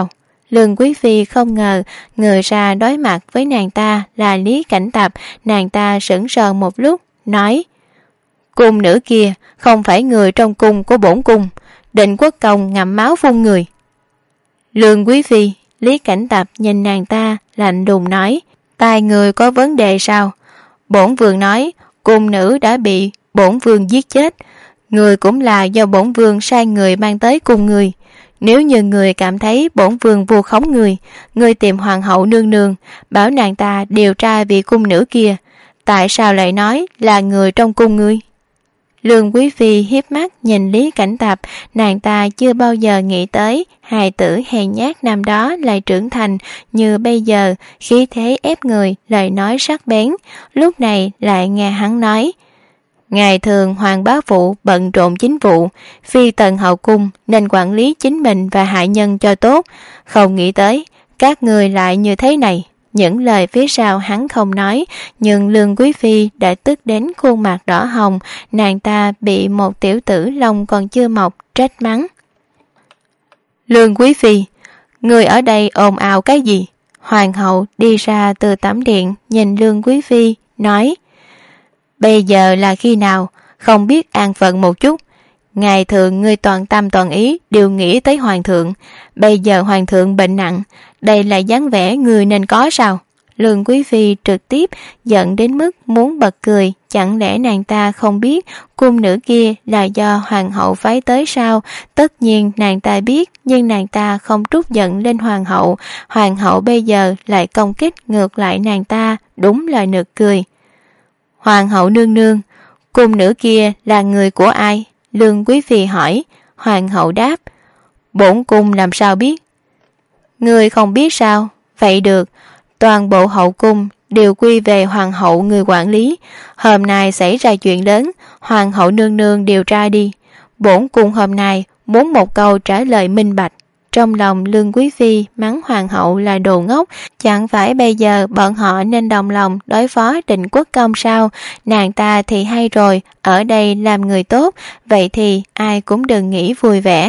Lương Quý Phi không ngờ người ra đối mặt với nàng ta là Lý Cảnh Tập. Nàng ta sững sờ một lúc, nói: Cung nữ kia không phải người trong cung của bổn cung, Định Quốc Công ngậm máu phun người. Lương Quý Phi, Lý Cảnh Tập nhìn nàng ta lạnh lùng nói: Tai người có vấn đề sao? Bổn vương nói cung nữ đã bị bổn vương giết chết, người cũng là do bổn vương sai người mang tới cung người. Nếu như người cảm thấy bổn vương vu khống người, người tìm hoàng hậu nương nương, bảo nàng ta điều tra vị cung nữ kia, tại sao lại nói là người trong cung ngươi? Lương Quý Phi hiếp mắt nhìn Lý Cảnh Tập, nàng ta chưa bao giờ nghĩ tới hài tử hèn nhát năm đó lại trưởng thành như bây giờ, khí thế ép người, lời nói sắc bén. Lúc này lại nghe hắn nói: Ngày thường hoàng bá phụ bận rộn chính vụ, phi tần hậu cung nên quản lý chính mình và hạ nhân cho tốt, không nghĩ tới các người lại như thế này. Những lời phía sau hắn không nói, nhưng Lương Quý Phi đã tức đến khuôn mặt đỏ hồng. Nàng ta bị một tiểu tử lông còn chưa mọc trách mắng: Lương Quý Phi, người ở đây ồn ào cái gì? Hoàng hậu đi ra từ tẩm điện, nhìn Lương Quý Phi nói: Bây giờ là khi nào, không biết an phận một chút. Ngày thường ngươi toàn tâm toàn ý đều nghĩ tới hoàng thượng, bây giờ hoàng thượng bệnh nặng, đây là dáng vẻ người nên có sao? Lương Quý Phi trực tiếp giận đến mức muốn bật cười. Chẳng lẽ nàng ta không biết cung nữ kia là do hoàng hậu phái tới sao? Tất nhiên nàng ta biết, nhưng nàng ta không trút giận lên hoàng hậu. Hoàng hậu bây giờ lại công kích ngược lại nàng ta, đúng là nực cười. Hoàng hậu nương nương, cung nữ kia là người của ai? Lương Quý Phi hỏi. Hoàng hậu đáp: Bổn cung làm sao biết? Người không biết sao? Vậy được, toàn bộ hậu cung đều quy về hoàng hậu người quản lý. Hôm nay xảy ra chuyện lớn, hoàng hậu nương nương điều tra đi. Bổn cung hôm nay muốn một câu trả lời minh bạch. Trong lòng Lương Quý Phi mắng hoàng hậu là đồ ngốc, chẳng phải bây giờ bọn họ nên đồng lòng đối phó Định Quốc Công sao? Nàng ta thì hay rồi, ở đây làm người tốt, vậy thì ai cũng đừng nghĩ vui vẻ.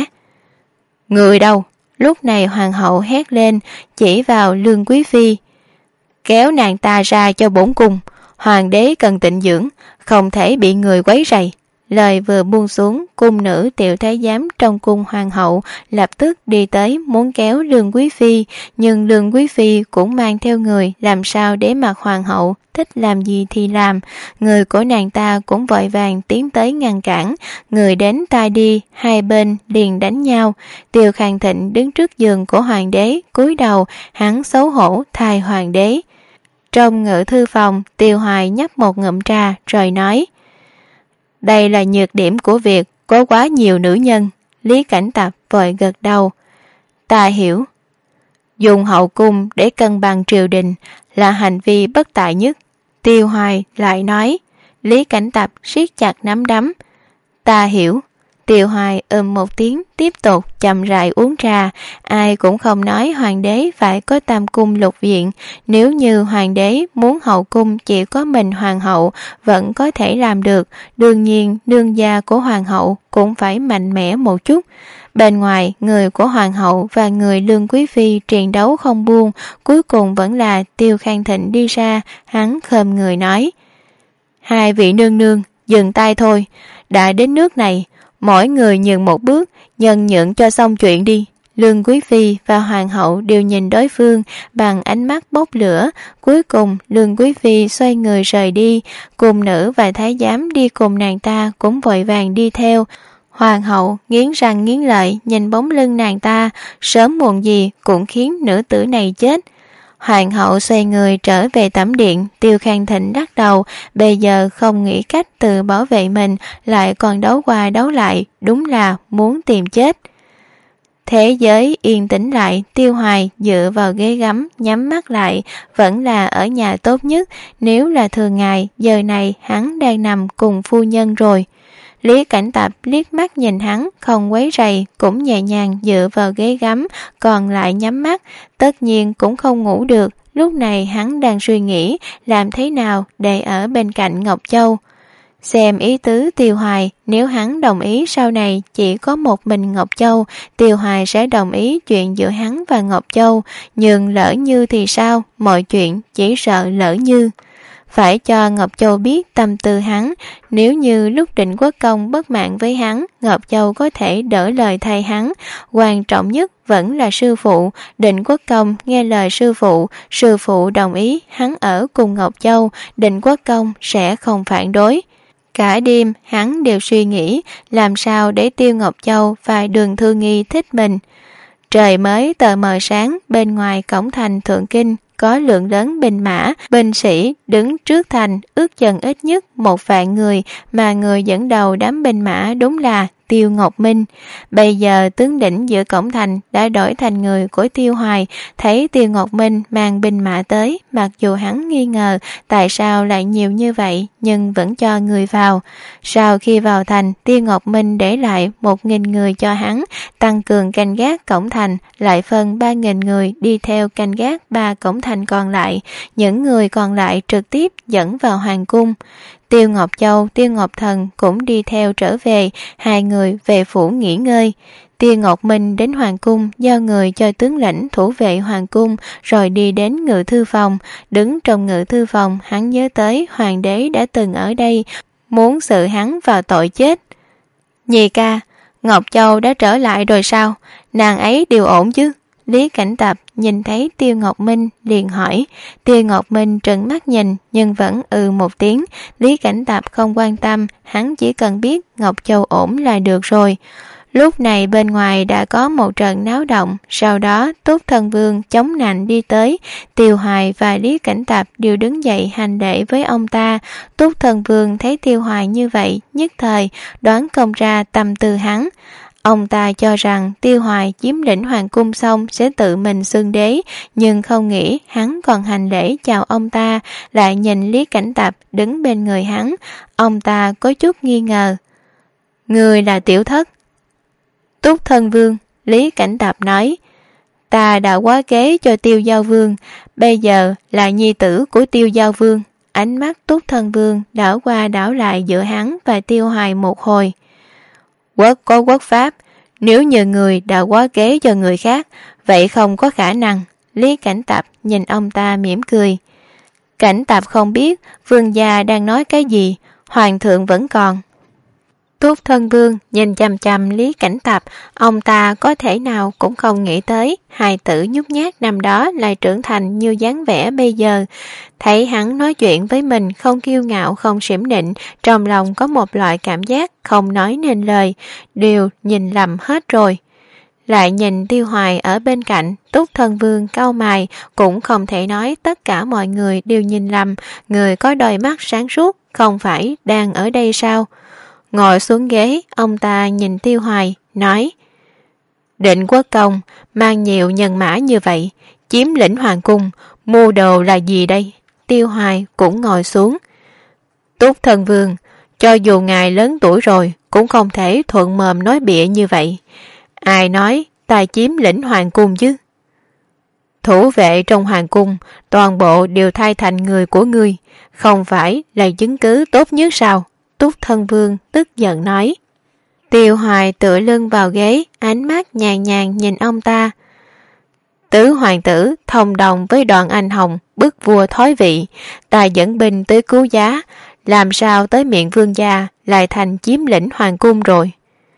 Người đâu? Lúc này hoàng hậu hét lên, chỉ vào Lương Quý Phi: Kéo nàng ta ra cho bổn cung, hoàng đế cần tịnh dưỡng, không thể bị người quấy rầy. Lời vừa buông xuống, cung nữ tiểu thái giám trong cung hoàng hậu lập tức đi tới muốn kéo Lương Quý Phi, nhưng Lương Quý Phi cũng mang theo người, làm sao để mặc hoàng hậu thích làm gì thì làm. Người của nàng ta cũng vội vàng tiến tới ngăn cản, người đến tai đi, hai bên liền đánh nhau. Tiêu Khang Thịnh đứng trước giường của hoàng đế, cúi đầu, hắn xấu hổ thay hoàng đế. Trong ngự thư phòng, Tiêu Hoài nhấp một ngụm trà rồi nói: Đây là nhược điểm của việc có quá nhiều nữ nhân. Lý Cảnh Tập vội gật đầu: Ta hiểu. Dùng hậu cung để cân bằng triều đình là hành vi bất tại nhất. Tiêu Hoài lại nói. Lý Cảnh Tập siết chặt nắm đấm: Ta hiểu. Tiêu Hoài ừm một tiếng, tiếp tục chậm rãi uống trà. Ai cũng không nói hoàng đế phải có tam cung lục viện. Nếu như hoàng đế muốn hậu cung chỉ có mình hoàng hậu vẫn có thể làm được. Đương nhiên nương gia của hoàng hậu cũng phải mạnh mẽ một chút. Bên ngoài, người của hoàng hậu và người Lương Quý Phi triền đấu không buông. Cuối cùng vẫn là Tiêu Khang Thịnh đi ra. Hắn khom người nói: Hai vị nương nương, dừng tay thôi. Đã đến nước này, mỗi người nhường một bước, nhân nhượng cho xong chuyện đi. Lương Quý Phi và hoàng hậu đều nhìn đối phương bằng ánh mắt bốc lửa. Cuối cùng Lương Quý Phi xoay người rời đi, cung nữ và thái giám đi cùng nàng ta cũng vội vàng đi theo. Hoàng hậu nghiến răng nghiến lợi nhìn bóng lưng nàng ta, sớm muộn gì cũng khiến nữ tử này chết. Hoàng hậu xoay người trở về tẩm điện. Tiêu Khang Thịnh đắc đầu, bây giờ không nghĩ cách tự bảo vệ mình, lại còn đấu qua đấu lại, đúng là muốn tìm chết. Thế giới yên tĩnh lại. Tiêu Hoài dựa vào ghế gắm, nhắm mắt lại. Vẫn là ở nhà tốt nhất. Nếu là thường ngày, giờ này hắn đang nằm cùng phu nhân rồi. Lý Cảnh Tập liếc mắt nhìn hắn, không quấy rầy, cũng nhẹ nhàng dựa vào ghế gắm, còn lại nhắm mắt, tất nhiên cũng không ngủ được. Lúc này hắn đang suy nghĩ làm thế nào để ở bên cạnh Ngọc Châu. Xem ý tứ Tiêu Hoài, nếu hắn đồng ý sau này chỉ có một mình Ngọc Châu, Tiêu Hoài sẽ đồng ý chuyện giữa hắn và Ngọc Châu, nhưng lỡ như thì sao, mọi chuyện chỉ sợ lỡ như. Phải cho Ngọc Châu biết tâm tư hắn, nếu như lúc Định Quốc Công bất mãn với hắn, Ngọc Châu có thể đỡ lời thay hắn. Quan trọng nhất vẫn là sư phụ, Định Quốc Công nghe lời sư phụ, sư phụ đồng ý hắn ở cùng Ngọc Châu, Định Quốc Công sẽ không phản đối. Cả đêm hắn đều suy nghĩ làm sao để Tiêu Ngọc Châu và Đường Thư Nghi thích mình. Trời mới tờ mờ sáng, bên ngoài cổng thành Thượng Kinh có lượng lớn binh mã, binh sĩ đứng trước thành, ước chừng ít nhất một vạn người, mà người dẫn đầu đám binh mã đúng là Tiêu Ngọc Minh. Bây giờ tướng lĩnh giữa cổng thành đã đổi thành người của Tiêu Hoài, thấy Tiêu Ngọc Minh mang binh mã tới, mặc dù hắn nghi ngờ tại sao lại nhiều như vậy, nhưng vẫn cho người vào. Sau khi vào thành, Tiêu Ngọc Minh để lại một nghìn người cho hắn, tăng cường canh gác cổng thành, lại phân ba nghìn người đi theo canh gác ba cổng thành còn lại, những người còn lại trực tiếp dẫn vào hoàng cung. Tiêu Ngọc Châu, Tiêu Ngọc Thần cũng đi theo trở về, hai người về phủ nghỉ ngơi. Tiêu Ngọc Minh đến hoàng cung, giao người cho tướng lĩnh thủ vệ hoàng cung, rồi đi đến ngự thư phòng. Đứng trong ngự thư phòng, hắn nhớ tới hoàng đế đã từng ở đây, muốn xử hắn vào tội chết. Nhị ca, Ngọc Châu đã trở lại rồi sao? Nàng ấy đều ổn chứ? Lý Cảnh Tập nhìn thấy Tiêu Ngọc Minh liền hỏi. Tiêu Ngọc Minh trợn mắt nhìn nhưng vẫn ừ một tiếng. Lý Cảnh Tập không quan tâm, hắn chỉ cần biết Ngọc Châu ổn là được rồi. Lúc này bên ngoài đã có một trận náo động, sau đó Túc Thân Vương chống nạnh đi tới, Tiêu Hoài và Lý Cảnh Tập đều đứng dậy hành lễ với ông ta. Túc Thân Vương thấy Tiêu Hoài như vậy, nhất thời đoán không ra tâm tư hắn. Ông ta cho rằng Tiêu Hoài chiếm lĩnh hoàng cung xong sẽ tự mình xưng đế, nhưng không nghĩ hắn còn hành lễ chào ông ta, lại nhìn Lý Cảnh Tập đứng bên người hắn. Ông ta có chút nghi ngờ. Người là tiểu thất. Túc Thân Vương, Lý Cảnh Tập nói. Ta đã quá kế cho Tiêu Giao Vương, bây giờ là nhi tử của Tiêu Giao Vương. Ánh mắt Túc Thân Vương đảo qua đảo lại giữa hắn và Tiêu Hoài một hồi. Quốc có quốc pháp, nếu như người đã quá kế cho người khác, vậy không có khả năng. Lý Cảnh Tập nhìn ông ta mỉm cười. Cảnh Tập không biết vương gia đang nói cái gì, hoàng thượng vẫn còn. Túc Thân Vương nhìn chằm chằm Lý Cảnh Tập, ông ta có thể nào cũng không nghĩ tới hài tử nhút nhát năm đó lại trưởng thành như dáng vẻ bây giờ. Thấy hắn nói chuyện với mình không kiêu ngạo không xỉm nịnh, trong lòng có một loại cảm giác không nói nên lời, đều nhìn lầm hết rồi. Lại nhìn Tiêu Hoài ở bên cạnh, Túc Thân Vương cau mày, cũng không thể nói tất cả mọi người đều nhìn lầm, người có đôi mắt sáng suốt không phải đang ở đây sao? Ngồi xuống ghế, ông ta nhìn Tiêu Hoài, nói. Định Quốc Công mang nhiều nhân mã như vậy, chiếm lĩnh hoàng cung, mưu đồ là gì đây? Tiêu Hoài cũng ngồi xuống. Túc Thân Vương, cho dù ngài lớn tuổi rồi, cũng không thể thuận mồm nói bịa như vậy. Ai nói ta chiếm lĩnh hoàng cung chứ? Thủ vệ trong hoàng cung, toàn bộ đều thay thành người của ngươi, không phải là chứng cứ tốt nhất sao? Túc Thân Vương tức giận nói. Tiêu Hoài tựa lưng vào ghế, ánh mắt nhàn nhàn nhìn ông ta. Tứ hoàng tử thông đồng với Đoàn Anh Hồng bức vua thoái vị, ta dẫn binh tới cứu giá, làm sao tới miệng vương gia lại thành chiếm lĩnh hoàng cung rồi.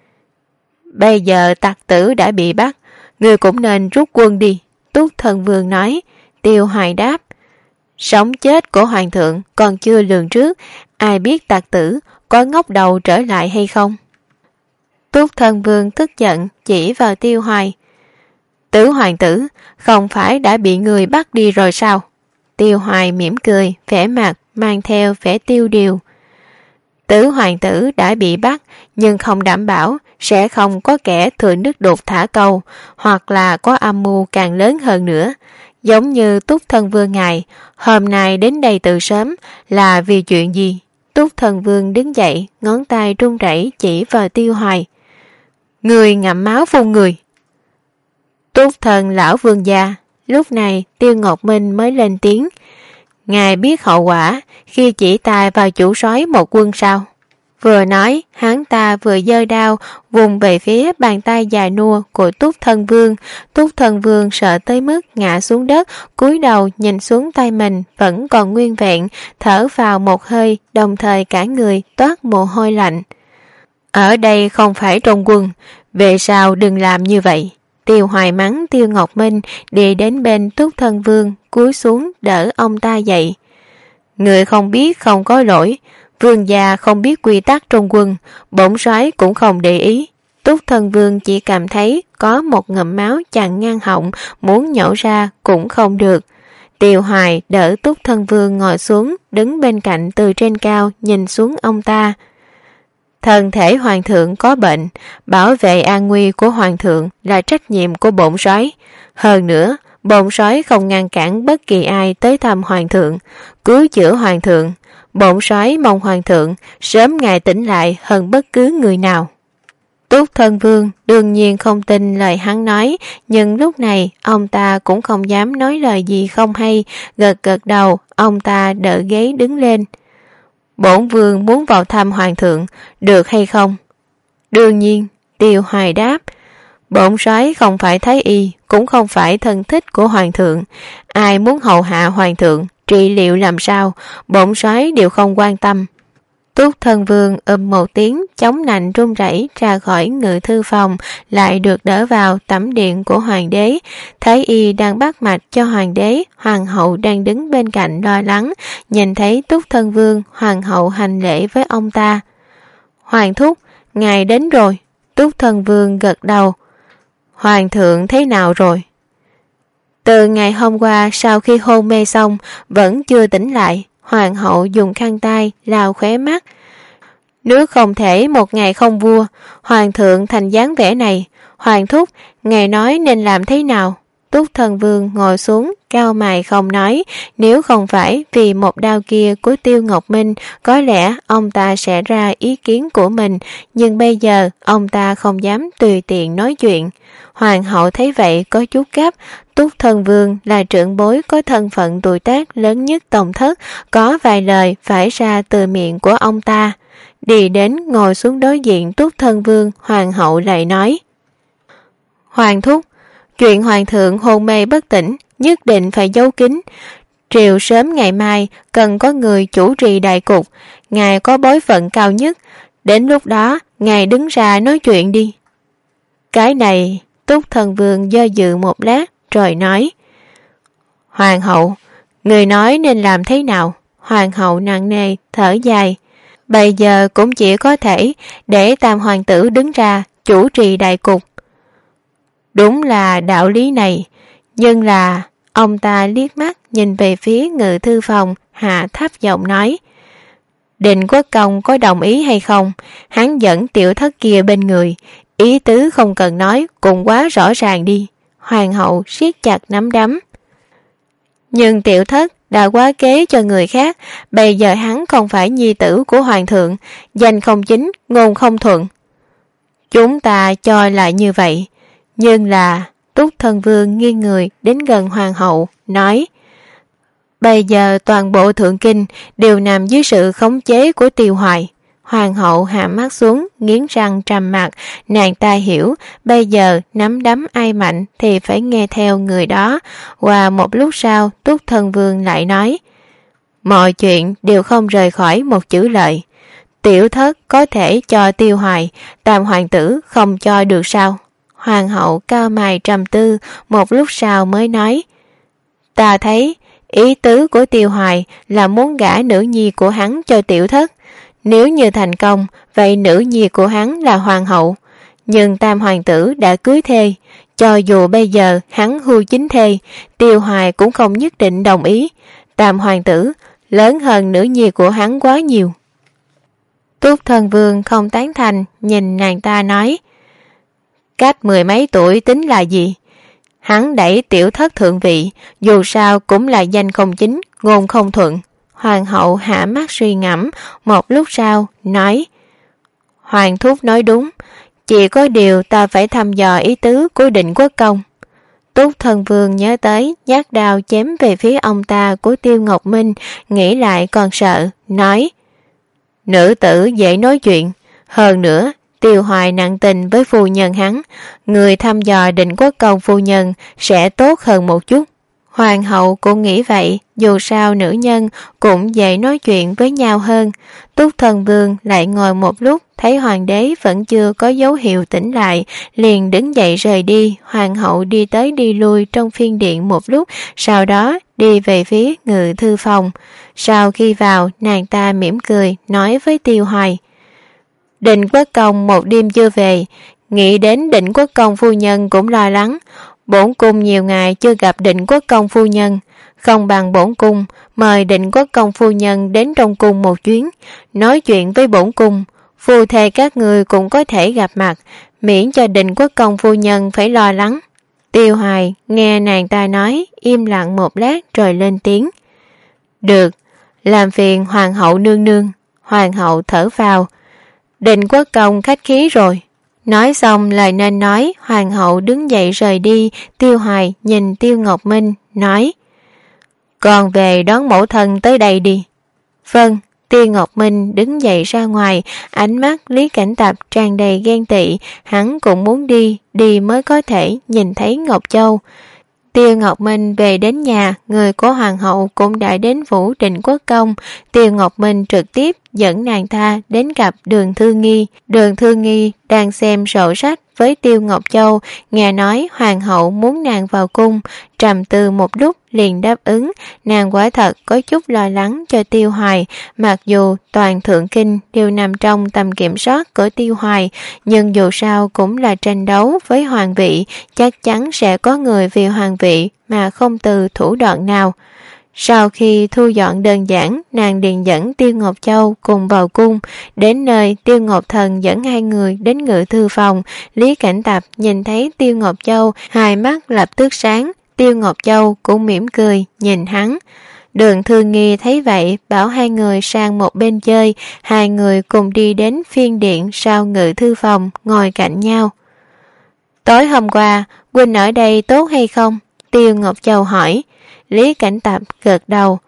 Bây giờ tặc tử đã bị bắt, ngươi cũng nên rút quân đi. Túc Thân Vương nói. Tiêu Hoài đáp. Sống chết của hoàng thượng còn chưa lường trước, ai biết tặc tử có ngóc đầu trở lại hay không. Túc Thân Vương tức giận chỉ vào Tiêu Hoài. Tứ hoàng tử không phải đã bị người bắt đi rồi sao? Tiêu Hoài mỉm cười, vẻ mặt mang theo vẻ tiêu điều. Tứ hoàng tử đã bị bắt, nhưng không đảm bảo sẽ không có kẻ thừa nước đục thả câu, hoặc là có âm mưu càng lớn hơn nữa. Giống như Túc Thân Vương ngài, hôm nay đến đây từ sớm là vì chuyện gì? Túc Thân Vương đứng dậy, ngón tay run rẩy chỉ vào Tiêu Hoài. Người ngậm máu phun người. Túc Thân lão vương gia. Lúc này Tiêu Ngọc Minh mới lên tiếng. Ngài biết hậu quả khi chỉ tay vào chủ soái một quân sao? Vừa nói, hắn ta vừa giơ đao, vùng về phía bàn tay dài nua của Túc Thân Vương. Túc Thân Vương sợ tới mức ngã xuống đất, cúi đầu nhìn xuống tay mình vẫn còn nguyên vẹn, thở vào một hơi, đồng thời cả người toát mồ hôi lạnh. Ở đây không phải trong quân, về sau đừng làm như vậy. Tiêu Hoài mắng Tiêu Ngọc Minh, đi đến bên Túc Thân Vương, cúi xuống đỡ ông ta dậy. Người không biết không có lỗi, vương gia không biết quy tắc trong quân, bổn soái cũng không để ý. Túc Thân Vương chỉ cảm thấy có một ngụm máu chặn ngang họng, muốn nhổ ra cũng không được. Tiêu Hoài đỡ Túc Thân Vương ngồi xuống, đứng bên cạnh từ trên cao nhìn xuống ông ta. Thân thể hoàng thượng có bệnh, bảo vệ an nguy của hoàng thượng là trách nhiệm của bổn soái. Hơn nữa, bổn soái không ngăn cản bất kỳ ai tới thăm hoàng thượng, cứu chữa hoàng thượng. Bổn soái mong hoàng thượng sớm ngày tỉnh lại hơn bất cứ người nào. Túc Thân Vương đương nhiên không tin lời hắn nói, nhưng lúc này ông ta cũng không dám nói lời gì không hay, gật gật đầu, ông ta đỡ ghế đứng lên. Bổn vương muốn vào thăm hoàng thượng, được hay không? Đương nhiên, Tiêu Hoài đáp. Bổn soái không phải thái y, cũng không phải thân thích của hoàng thượng. Ai muốn hầu hạ hoàng thượng, trị liệu làm sao, bổn soái đều không quan tâm. Túc Thân Vương ầm một tiếng, chống nạnh run rẩy ra khỏi ngự thư phòng, lại được đỡ vào tẩm điện của hoàng đế. Thái y đang bắt mạch cho hoàng đế, hoàng hậu đang đứng bên cạnh lo lắng, nhìn thấy Túc Thân Vương, hoàng hậu hành lễ với ông ta. Hoàng thúc, ngài đến rồi. Túc Thân Vương gật đầu. Hoàng thượng thế nào rồi? Từ ngày hôm qua sau khi hôn mê xong, vẫn chưa tỉnh lại. Hoàng hậu dùng khăn tay lau khóe mắt. Nước không thể một ngày không vua, hoàng thượng thành dáng vẻ này. Hoàng thúc, ngài nói nên làm thế nào? Túc Thân Vương ngồi xuống, cao mày không nói. Nếu không phải vì một đao kia của Tiêu Ngọc Minh, có lẽ ông ta sẽ ra ý kiến của mình, nhưng bây giờ ông ta không dám tùy tiện nói chuyện. Hoàng hậu thấy vậy có chút gấp. Túc Thân Vương là trưởng bối có thân phận tuổi tác lớn nhất tòng thất, có vài lời phải ra từ miệng của ông ta. Đi đến ngồi xuống đối diện Túc Thân Vương, hoàng hậu lại nói. Hoàng thúc, chuyện hoàng thượng hôn mê bất tỉnh nhất định phải giấu kín. Triều sớm ngày mai cần có người chủ trì đại cục, ngài có bối phận cao nhất, đến lúc đó ngài đứng ra nói chuyện đi. Cái này, Túc Thân Vương do dự một lát rồi nói. Hoàng hậu, người nói nên làm thế nào? Hoàng hậu nặng nề thở dài. Bây giờ cũng chỉ có thể để tam hoàng tử đứng ra chủ trì đại cục. Đúng là đạo lý này, nhưng là ông ta liếc mắt nhìn về phía ngự thư phòng, hạ thấp giọng nói. Định Quốc Công có đồng ý hay không? Hắn dẫn tiểu thất kia bên người, ý tứ không cần nói cũng quá rõ ràng đi. Hoàng hậu siết chặt nắm đấm. Nhưng tiểu thất đã quá kế cho người khác, bây giờ hắn không phải nhi tử của hoàng thượng, danh không chính, ngôn không thuận. Chúng ta cho là như vậy, nhưng là Túc Thân Vương nghiêng người đến gần hoàng hậu, nói. Bây giờ toàn bộ thượng kinh đều nằm dưới sự khống chế của Tiêu Hoài. Hoàng hậu hạ mắt xuống, nghiến răng trầm mặt, nàng ta hiểu, bây giờ nắm đấm ai mạnh thì phải nghe theo người đó. Và một lúc sau, Túc Thân Vương lại nói, mọi chuyện đều không rời khỏi một chữ lợi. Tiểu thất có thể cho Tiêu Hoài, tam hoàng tử không cho được sao? Hoàng hậu cao mày trầm tư, một lúc sau mới nói, ta thấy ý tứ của Tiêu Hoài là muốn gả nữ nhi của hắn cho tiểu thất. Nếu như thành công, vậy nữ nhi của hắn là hoàng hậu. Nhưng tam hoàng tử đã cưới thê, cho dù bây giờ hắn hưu chính thê, Tiêu Hoài cũng không nhất định đồng ý. Tam hoàng tử lớn hơn nữ nhi của hắn quá nhiều. Túc Thân Vương không tán thành, nhìn nàng ta nói, cách mười mấy tuổi tính là gì? Hắn đẩy tiểu thất thượng vị, dù sao cũng là danh không chính, ngôn không thuận. Hoàng hậu hạ mắt suy ngẫm, một lúc sau, nói, Hoàng thúc nói đúng, chỉ có điều ta phải thăm dò ý tứ của Định Quốc Công. Túc Thân Vương nhớ tới nhát đao chém về phía ông ta của Tiêu Ngọc Minh, nghĩ lại còn sợ, nói, Nữ tử dễ nói chuyện, hơn nữa Tiêu Hoài nặng tình với phu nhân hắn, người thăm dò Định Quốc Công phu nhân sẽ tốt hơn một chút. Hoàng hậu cũng nghĩ vậy, dù sao nữ nhân cũng dễ nói chuyện với nhau hơn. Túc Thân Vương lại ngồi một lúc, thấy hoàng đế vẫn chưa có dấu hiệu tỉnh lại, liền đứng dậy rời đi. Hoàng hậu đi tới đi lui trong phiên điện một lúc, sau đó đi về phía ngự thư phòng. Sau khi vào, nàng ta mỉm cười, nói với Tiêu Hoài: Định Quốc Công một đêm chưa về, nghĩ đến Định Quốc Công phu nhân cũng lo lắng. Bổn cung nhiều ngày chưa gặp Định Quốc Công phu nhân, không bằng bổn cung mời Định Quốc Công phu nhân đến trong cung một chuyến, nói chuyện với bổn cung. Phu thê các người cũng có thể gặp mặt, miễn cho Định Quốc Công phu nhân phải lo lắng. Tiêu Hoài nghe nàng ta nói, im lặng một lát rồi lên tiếng: Được, làm phiền hoàng hậu nương nương. Hoàng hậu thở vào: Định Quốc Công khách khí rồi. Nói xong lời nên nói, hoàng hậu đứng dậy rời đi. Tiêu Hoài nhìn Tiêu Ngọc Minh nói: Con về đón mẫu thân tới đây đi. Vâng. Tiêu Ngọc Minh đứng dậy ra ngoài, ánh mắt Lý Cảnh Tập tràn đầy ghen tị, hắn cũng muốn đi, đi mới có thể nhìn thấy Ngọc Châu. Tiêu Ngọc Minh về đến nhà, người của hoàng hậu cũng đã đến phủ Định Quốc Công. Tiêu Ngọc Minh trực tiếp dẫn nàng ta đến gặp Đường Thư Nghi. Đường Thư Nghi đang xem sổ sách với Tiêu Ngọc Châu, nghe nói hoàng hậu muốn nàng vào cung, trầm tư một lúc liền đáp ứng. Nàng quả thật có chút lo lắng cho Tiêu Hoài, mặc dù toàn Thượng Kinh đều nằm trong tầm kiểm soát của Tiêu Hoài, nhưng dù sao cũng là tranh đấu với hoàng vị, chắc chắn sẽ có người vì hoàng vị mà không từ thủ đoạn nào. Sau khi thu dọn đơn giản, nàng liền dẫn Tiêu Ngọc Châu cùng vào cung. Đến nơi, Tiêu Ngọc Thần dẫn hai người đến ngự thư phòng. Lý Cảnh Tập nhìn thấy Tiêu Ngọc Châu, hai mắt lập tức sáng. Tiêu Ngọc Châu cũng mỉm cười nhìn hắn. Đường Thư Nghi thấy vậy, bảo hai người sang một bên chơi. Hai người cùng đi đến phiên điện sau ngự thư phòng, ngồi cạnh nhau. Tối hôm qua, huynh ở đây tốt hay không? Tiêu Ngọc Châu hỏi. Lý Cảnh Tập gật đầu.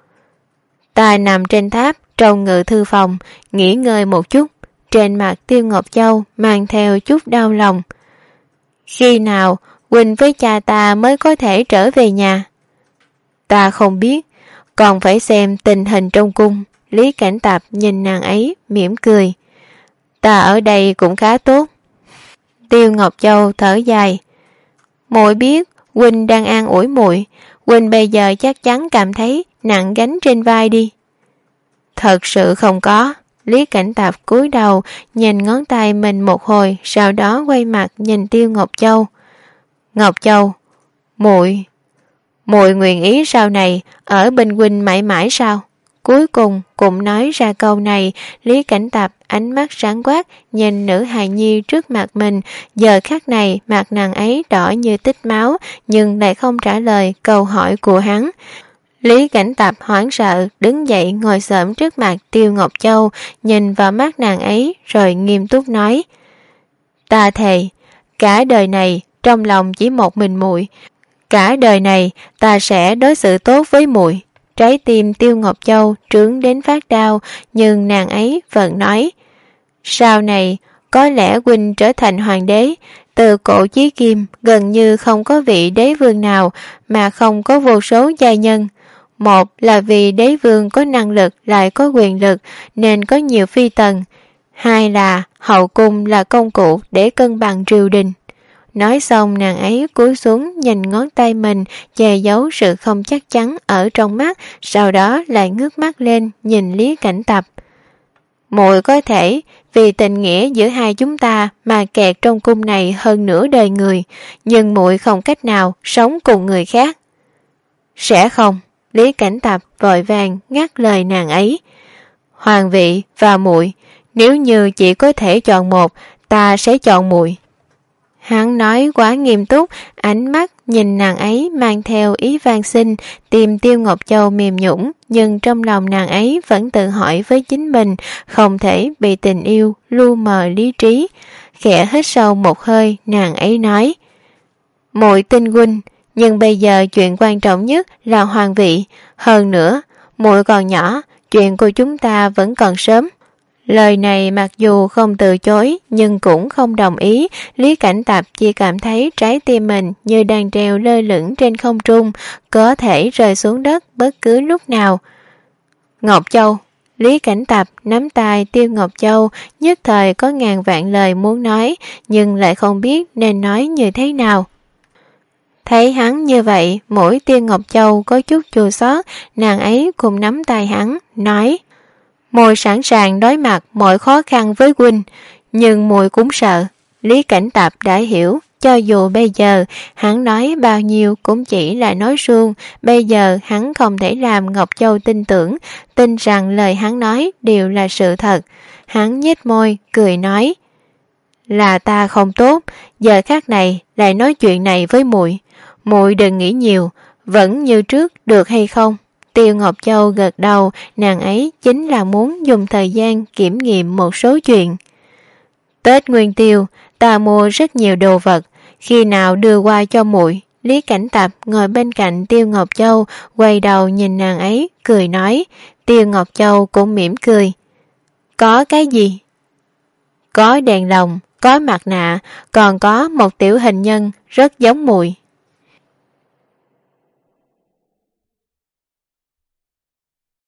Ta nằm trên tháp trong ngự thư phòng, nghỉ ngơi một chút. Trên mặt Tiêu Ngọc Châu mang theo chút đau lòng. Khi nào huynh với cha ta mới có thể trở về nhà? Ta không biết, còn phải xem tình hình trong cung. Lý Cảnh Tập nhìn nàng ấy mỉm cười. Ta ở đây cũng khá tốt. Tiêu Ngọc Châu thở dài. Muội biết huynh đang an ủi muội, huynh bây giờ chắc chắn cảm thấy nặng gánh trên vai đi. Thật sự không có. Lý Cảnh Tập cúi đầu nhìn ngón tay mình một hồi, sau đó quay mặt nhìn Tiêu Ngọc Châu. Ngọc Châu, muội muội nguyện ý sau này ở bên huynh mãi mãi sao? Cuối cùng cũng nói ra câu này. Lý Cảnh Tập ánh mắt sáng quát nhìn nữ hài nhi trước mặt mình. Giờ khắc này mặt nàng ấy đỏ như tích máu, nhưng lại không trả lời câu hỏi của hắn. Lý Cảnh Tập hoảng sợ đứng dậy ngồi xổm trước mặt Tiêu Ngọc Châu, nhìn vào mắt nàng ấy rồi nghiêm túc nói: Ta thề, cả đời này trong lòng chỉ một mình muội, cả đời này ta sẽ đối xử tốt với muội. Trái tim Tiêu Ngọc Châu trướng đến phát đau, nhưng nàng ấy vẫn nói: Sau này có lẽ huynh trở thành hoàng đế, từ cổ chí kim gần như không có vị đế vương nào mà không có vô số gia nhân. Một là vì đế vương có năng lực lại có quyền lực nên có nhiều phi tần. Hai là hậu cung là công cụ để cân bằng triều đình. Nói xong nàng ấy cúi xuống nhìn ngón tay mình, che giấu sự không chắc chắn ở trong mắt, sau đó lại ngước mắt lên nhìn Lý Cảnh Tập. Muội có thể vì tình nghĩa giữa hai chúng ta mà kẹt trong cung này hơn nửa đời người, nhưng muội không cách nào sống cùng người khác. Sẽ không. Lý Cảnh Tập vội vàng ngắt lời nàng ấy. Hoàng vị và muội, nếu như chỉ có thể chọn một, ta sẽ chọn muội. Hắn nói quá nghiêm túc, ánh mắt nhìn nàng ấy mang theo ý van xin. Tim Tiêu Ngọc Châu mềm nhũn, nhưng trong lòng nàng ấy vẫn tự hỏi với chính mình, không thể bị tình yêu lu mờ lý trí. Khẽ hít sâu một hơi, nàng ấy nói: Muội tin huynh, nhưng bây giờ chuyện quan trọng nhất là hoàng vị. Hơn nữa, muội còn nhỏ, chuyện của chúng ta vẫn còn sớm. Lời này mặc dù không từ chối nhưng cũng không đồng ý. Lý Cảnh Tập chỉ cảm thấy trái tim mình như đang treo lơ lửng trên không trung, có thể rơi xuống đất bất cứ lúc nào. Ngọc Châu. Lý Cảnh Tập nắm tay Tiêu Ngọc Châu, nhất thời có ngàn vạn lời muốn nói, nhưng lại không biết nên nói như thế nào. Thấy hắn như vậy, mỗi Tiêu Ngọc Châu có chút chua xót, nàng ấy cùng nắm tay hắn, nói: Muội sẵn sàng đối mặt mọi khó khăn với huynh, nhưng muội cũng sợ. Lý Cảnh Tập đã hiểu, cho dù bây giờ hắn nói bao nhiêu cũng chỉ là nói suông, bây giờ hắn không thể làm Ngọc Châu tin tưởng, tin rằng lời hắn nói đều là sự thật. Hắn nhếch môi, cười nói: Là ta không tốt, giờ khắc này lại nói chuyện này với muội. Muội đừng nghĩ nhiều, vẫn như trước được hay không? Tiêu Ngọc Châu gật đầu, nàng ấy chính là muốn dùng thời gian kiểm nghiệm một số chuyện. Tết Nguyên Tiêu, ta mua rất nhiều đồ vật, khi nào đưa qua cho muội? Lý Cảnh Tập ngồi bên cạnh Tiêu Ngọc Châu, quay đầu nhìn nàng ấy, cười nói. Tiêu Ngọc Châu cũng mỉm cười. Có cái gì? Có đèn lồng, có mặt nạ, còn có một tiểu hình nhân rất giống muội.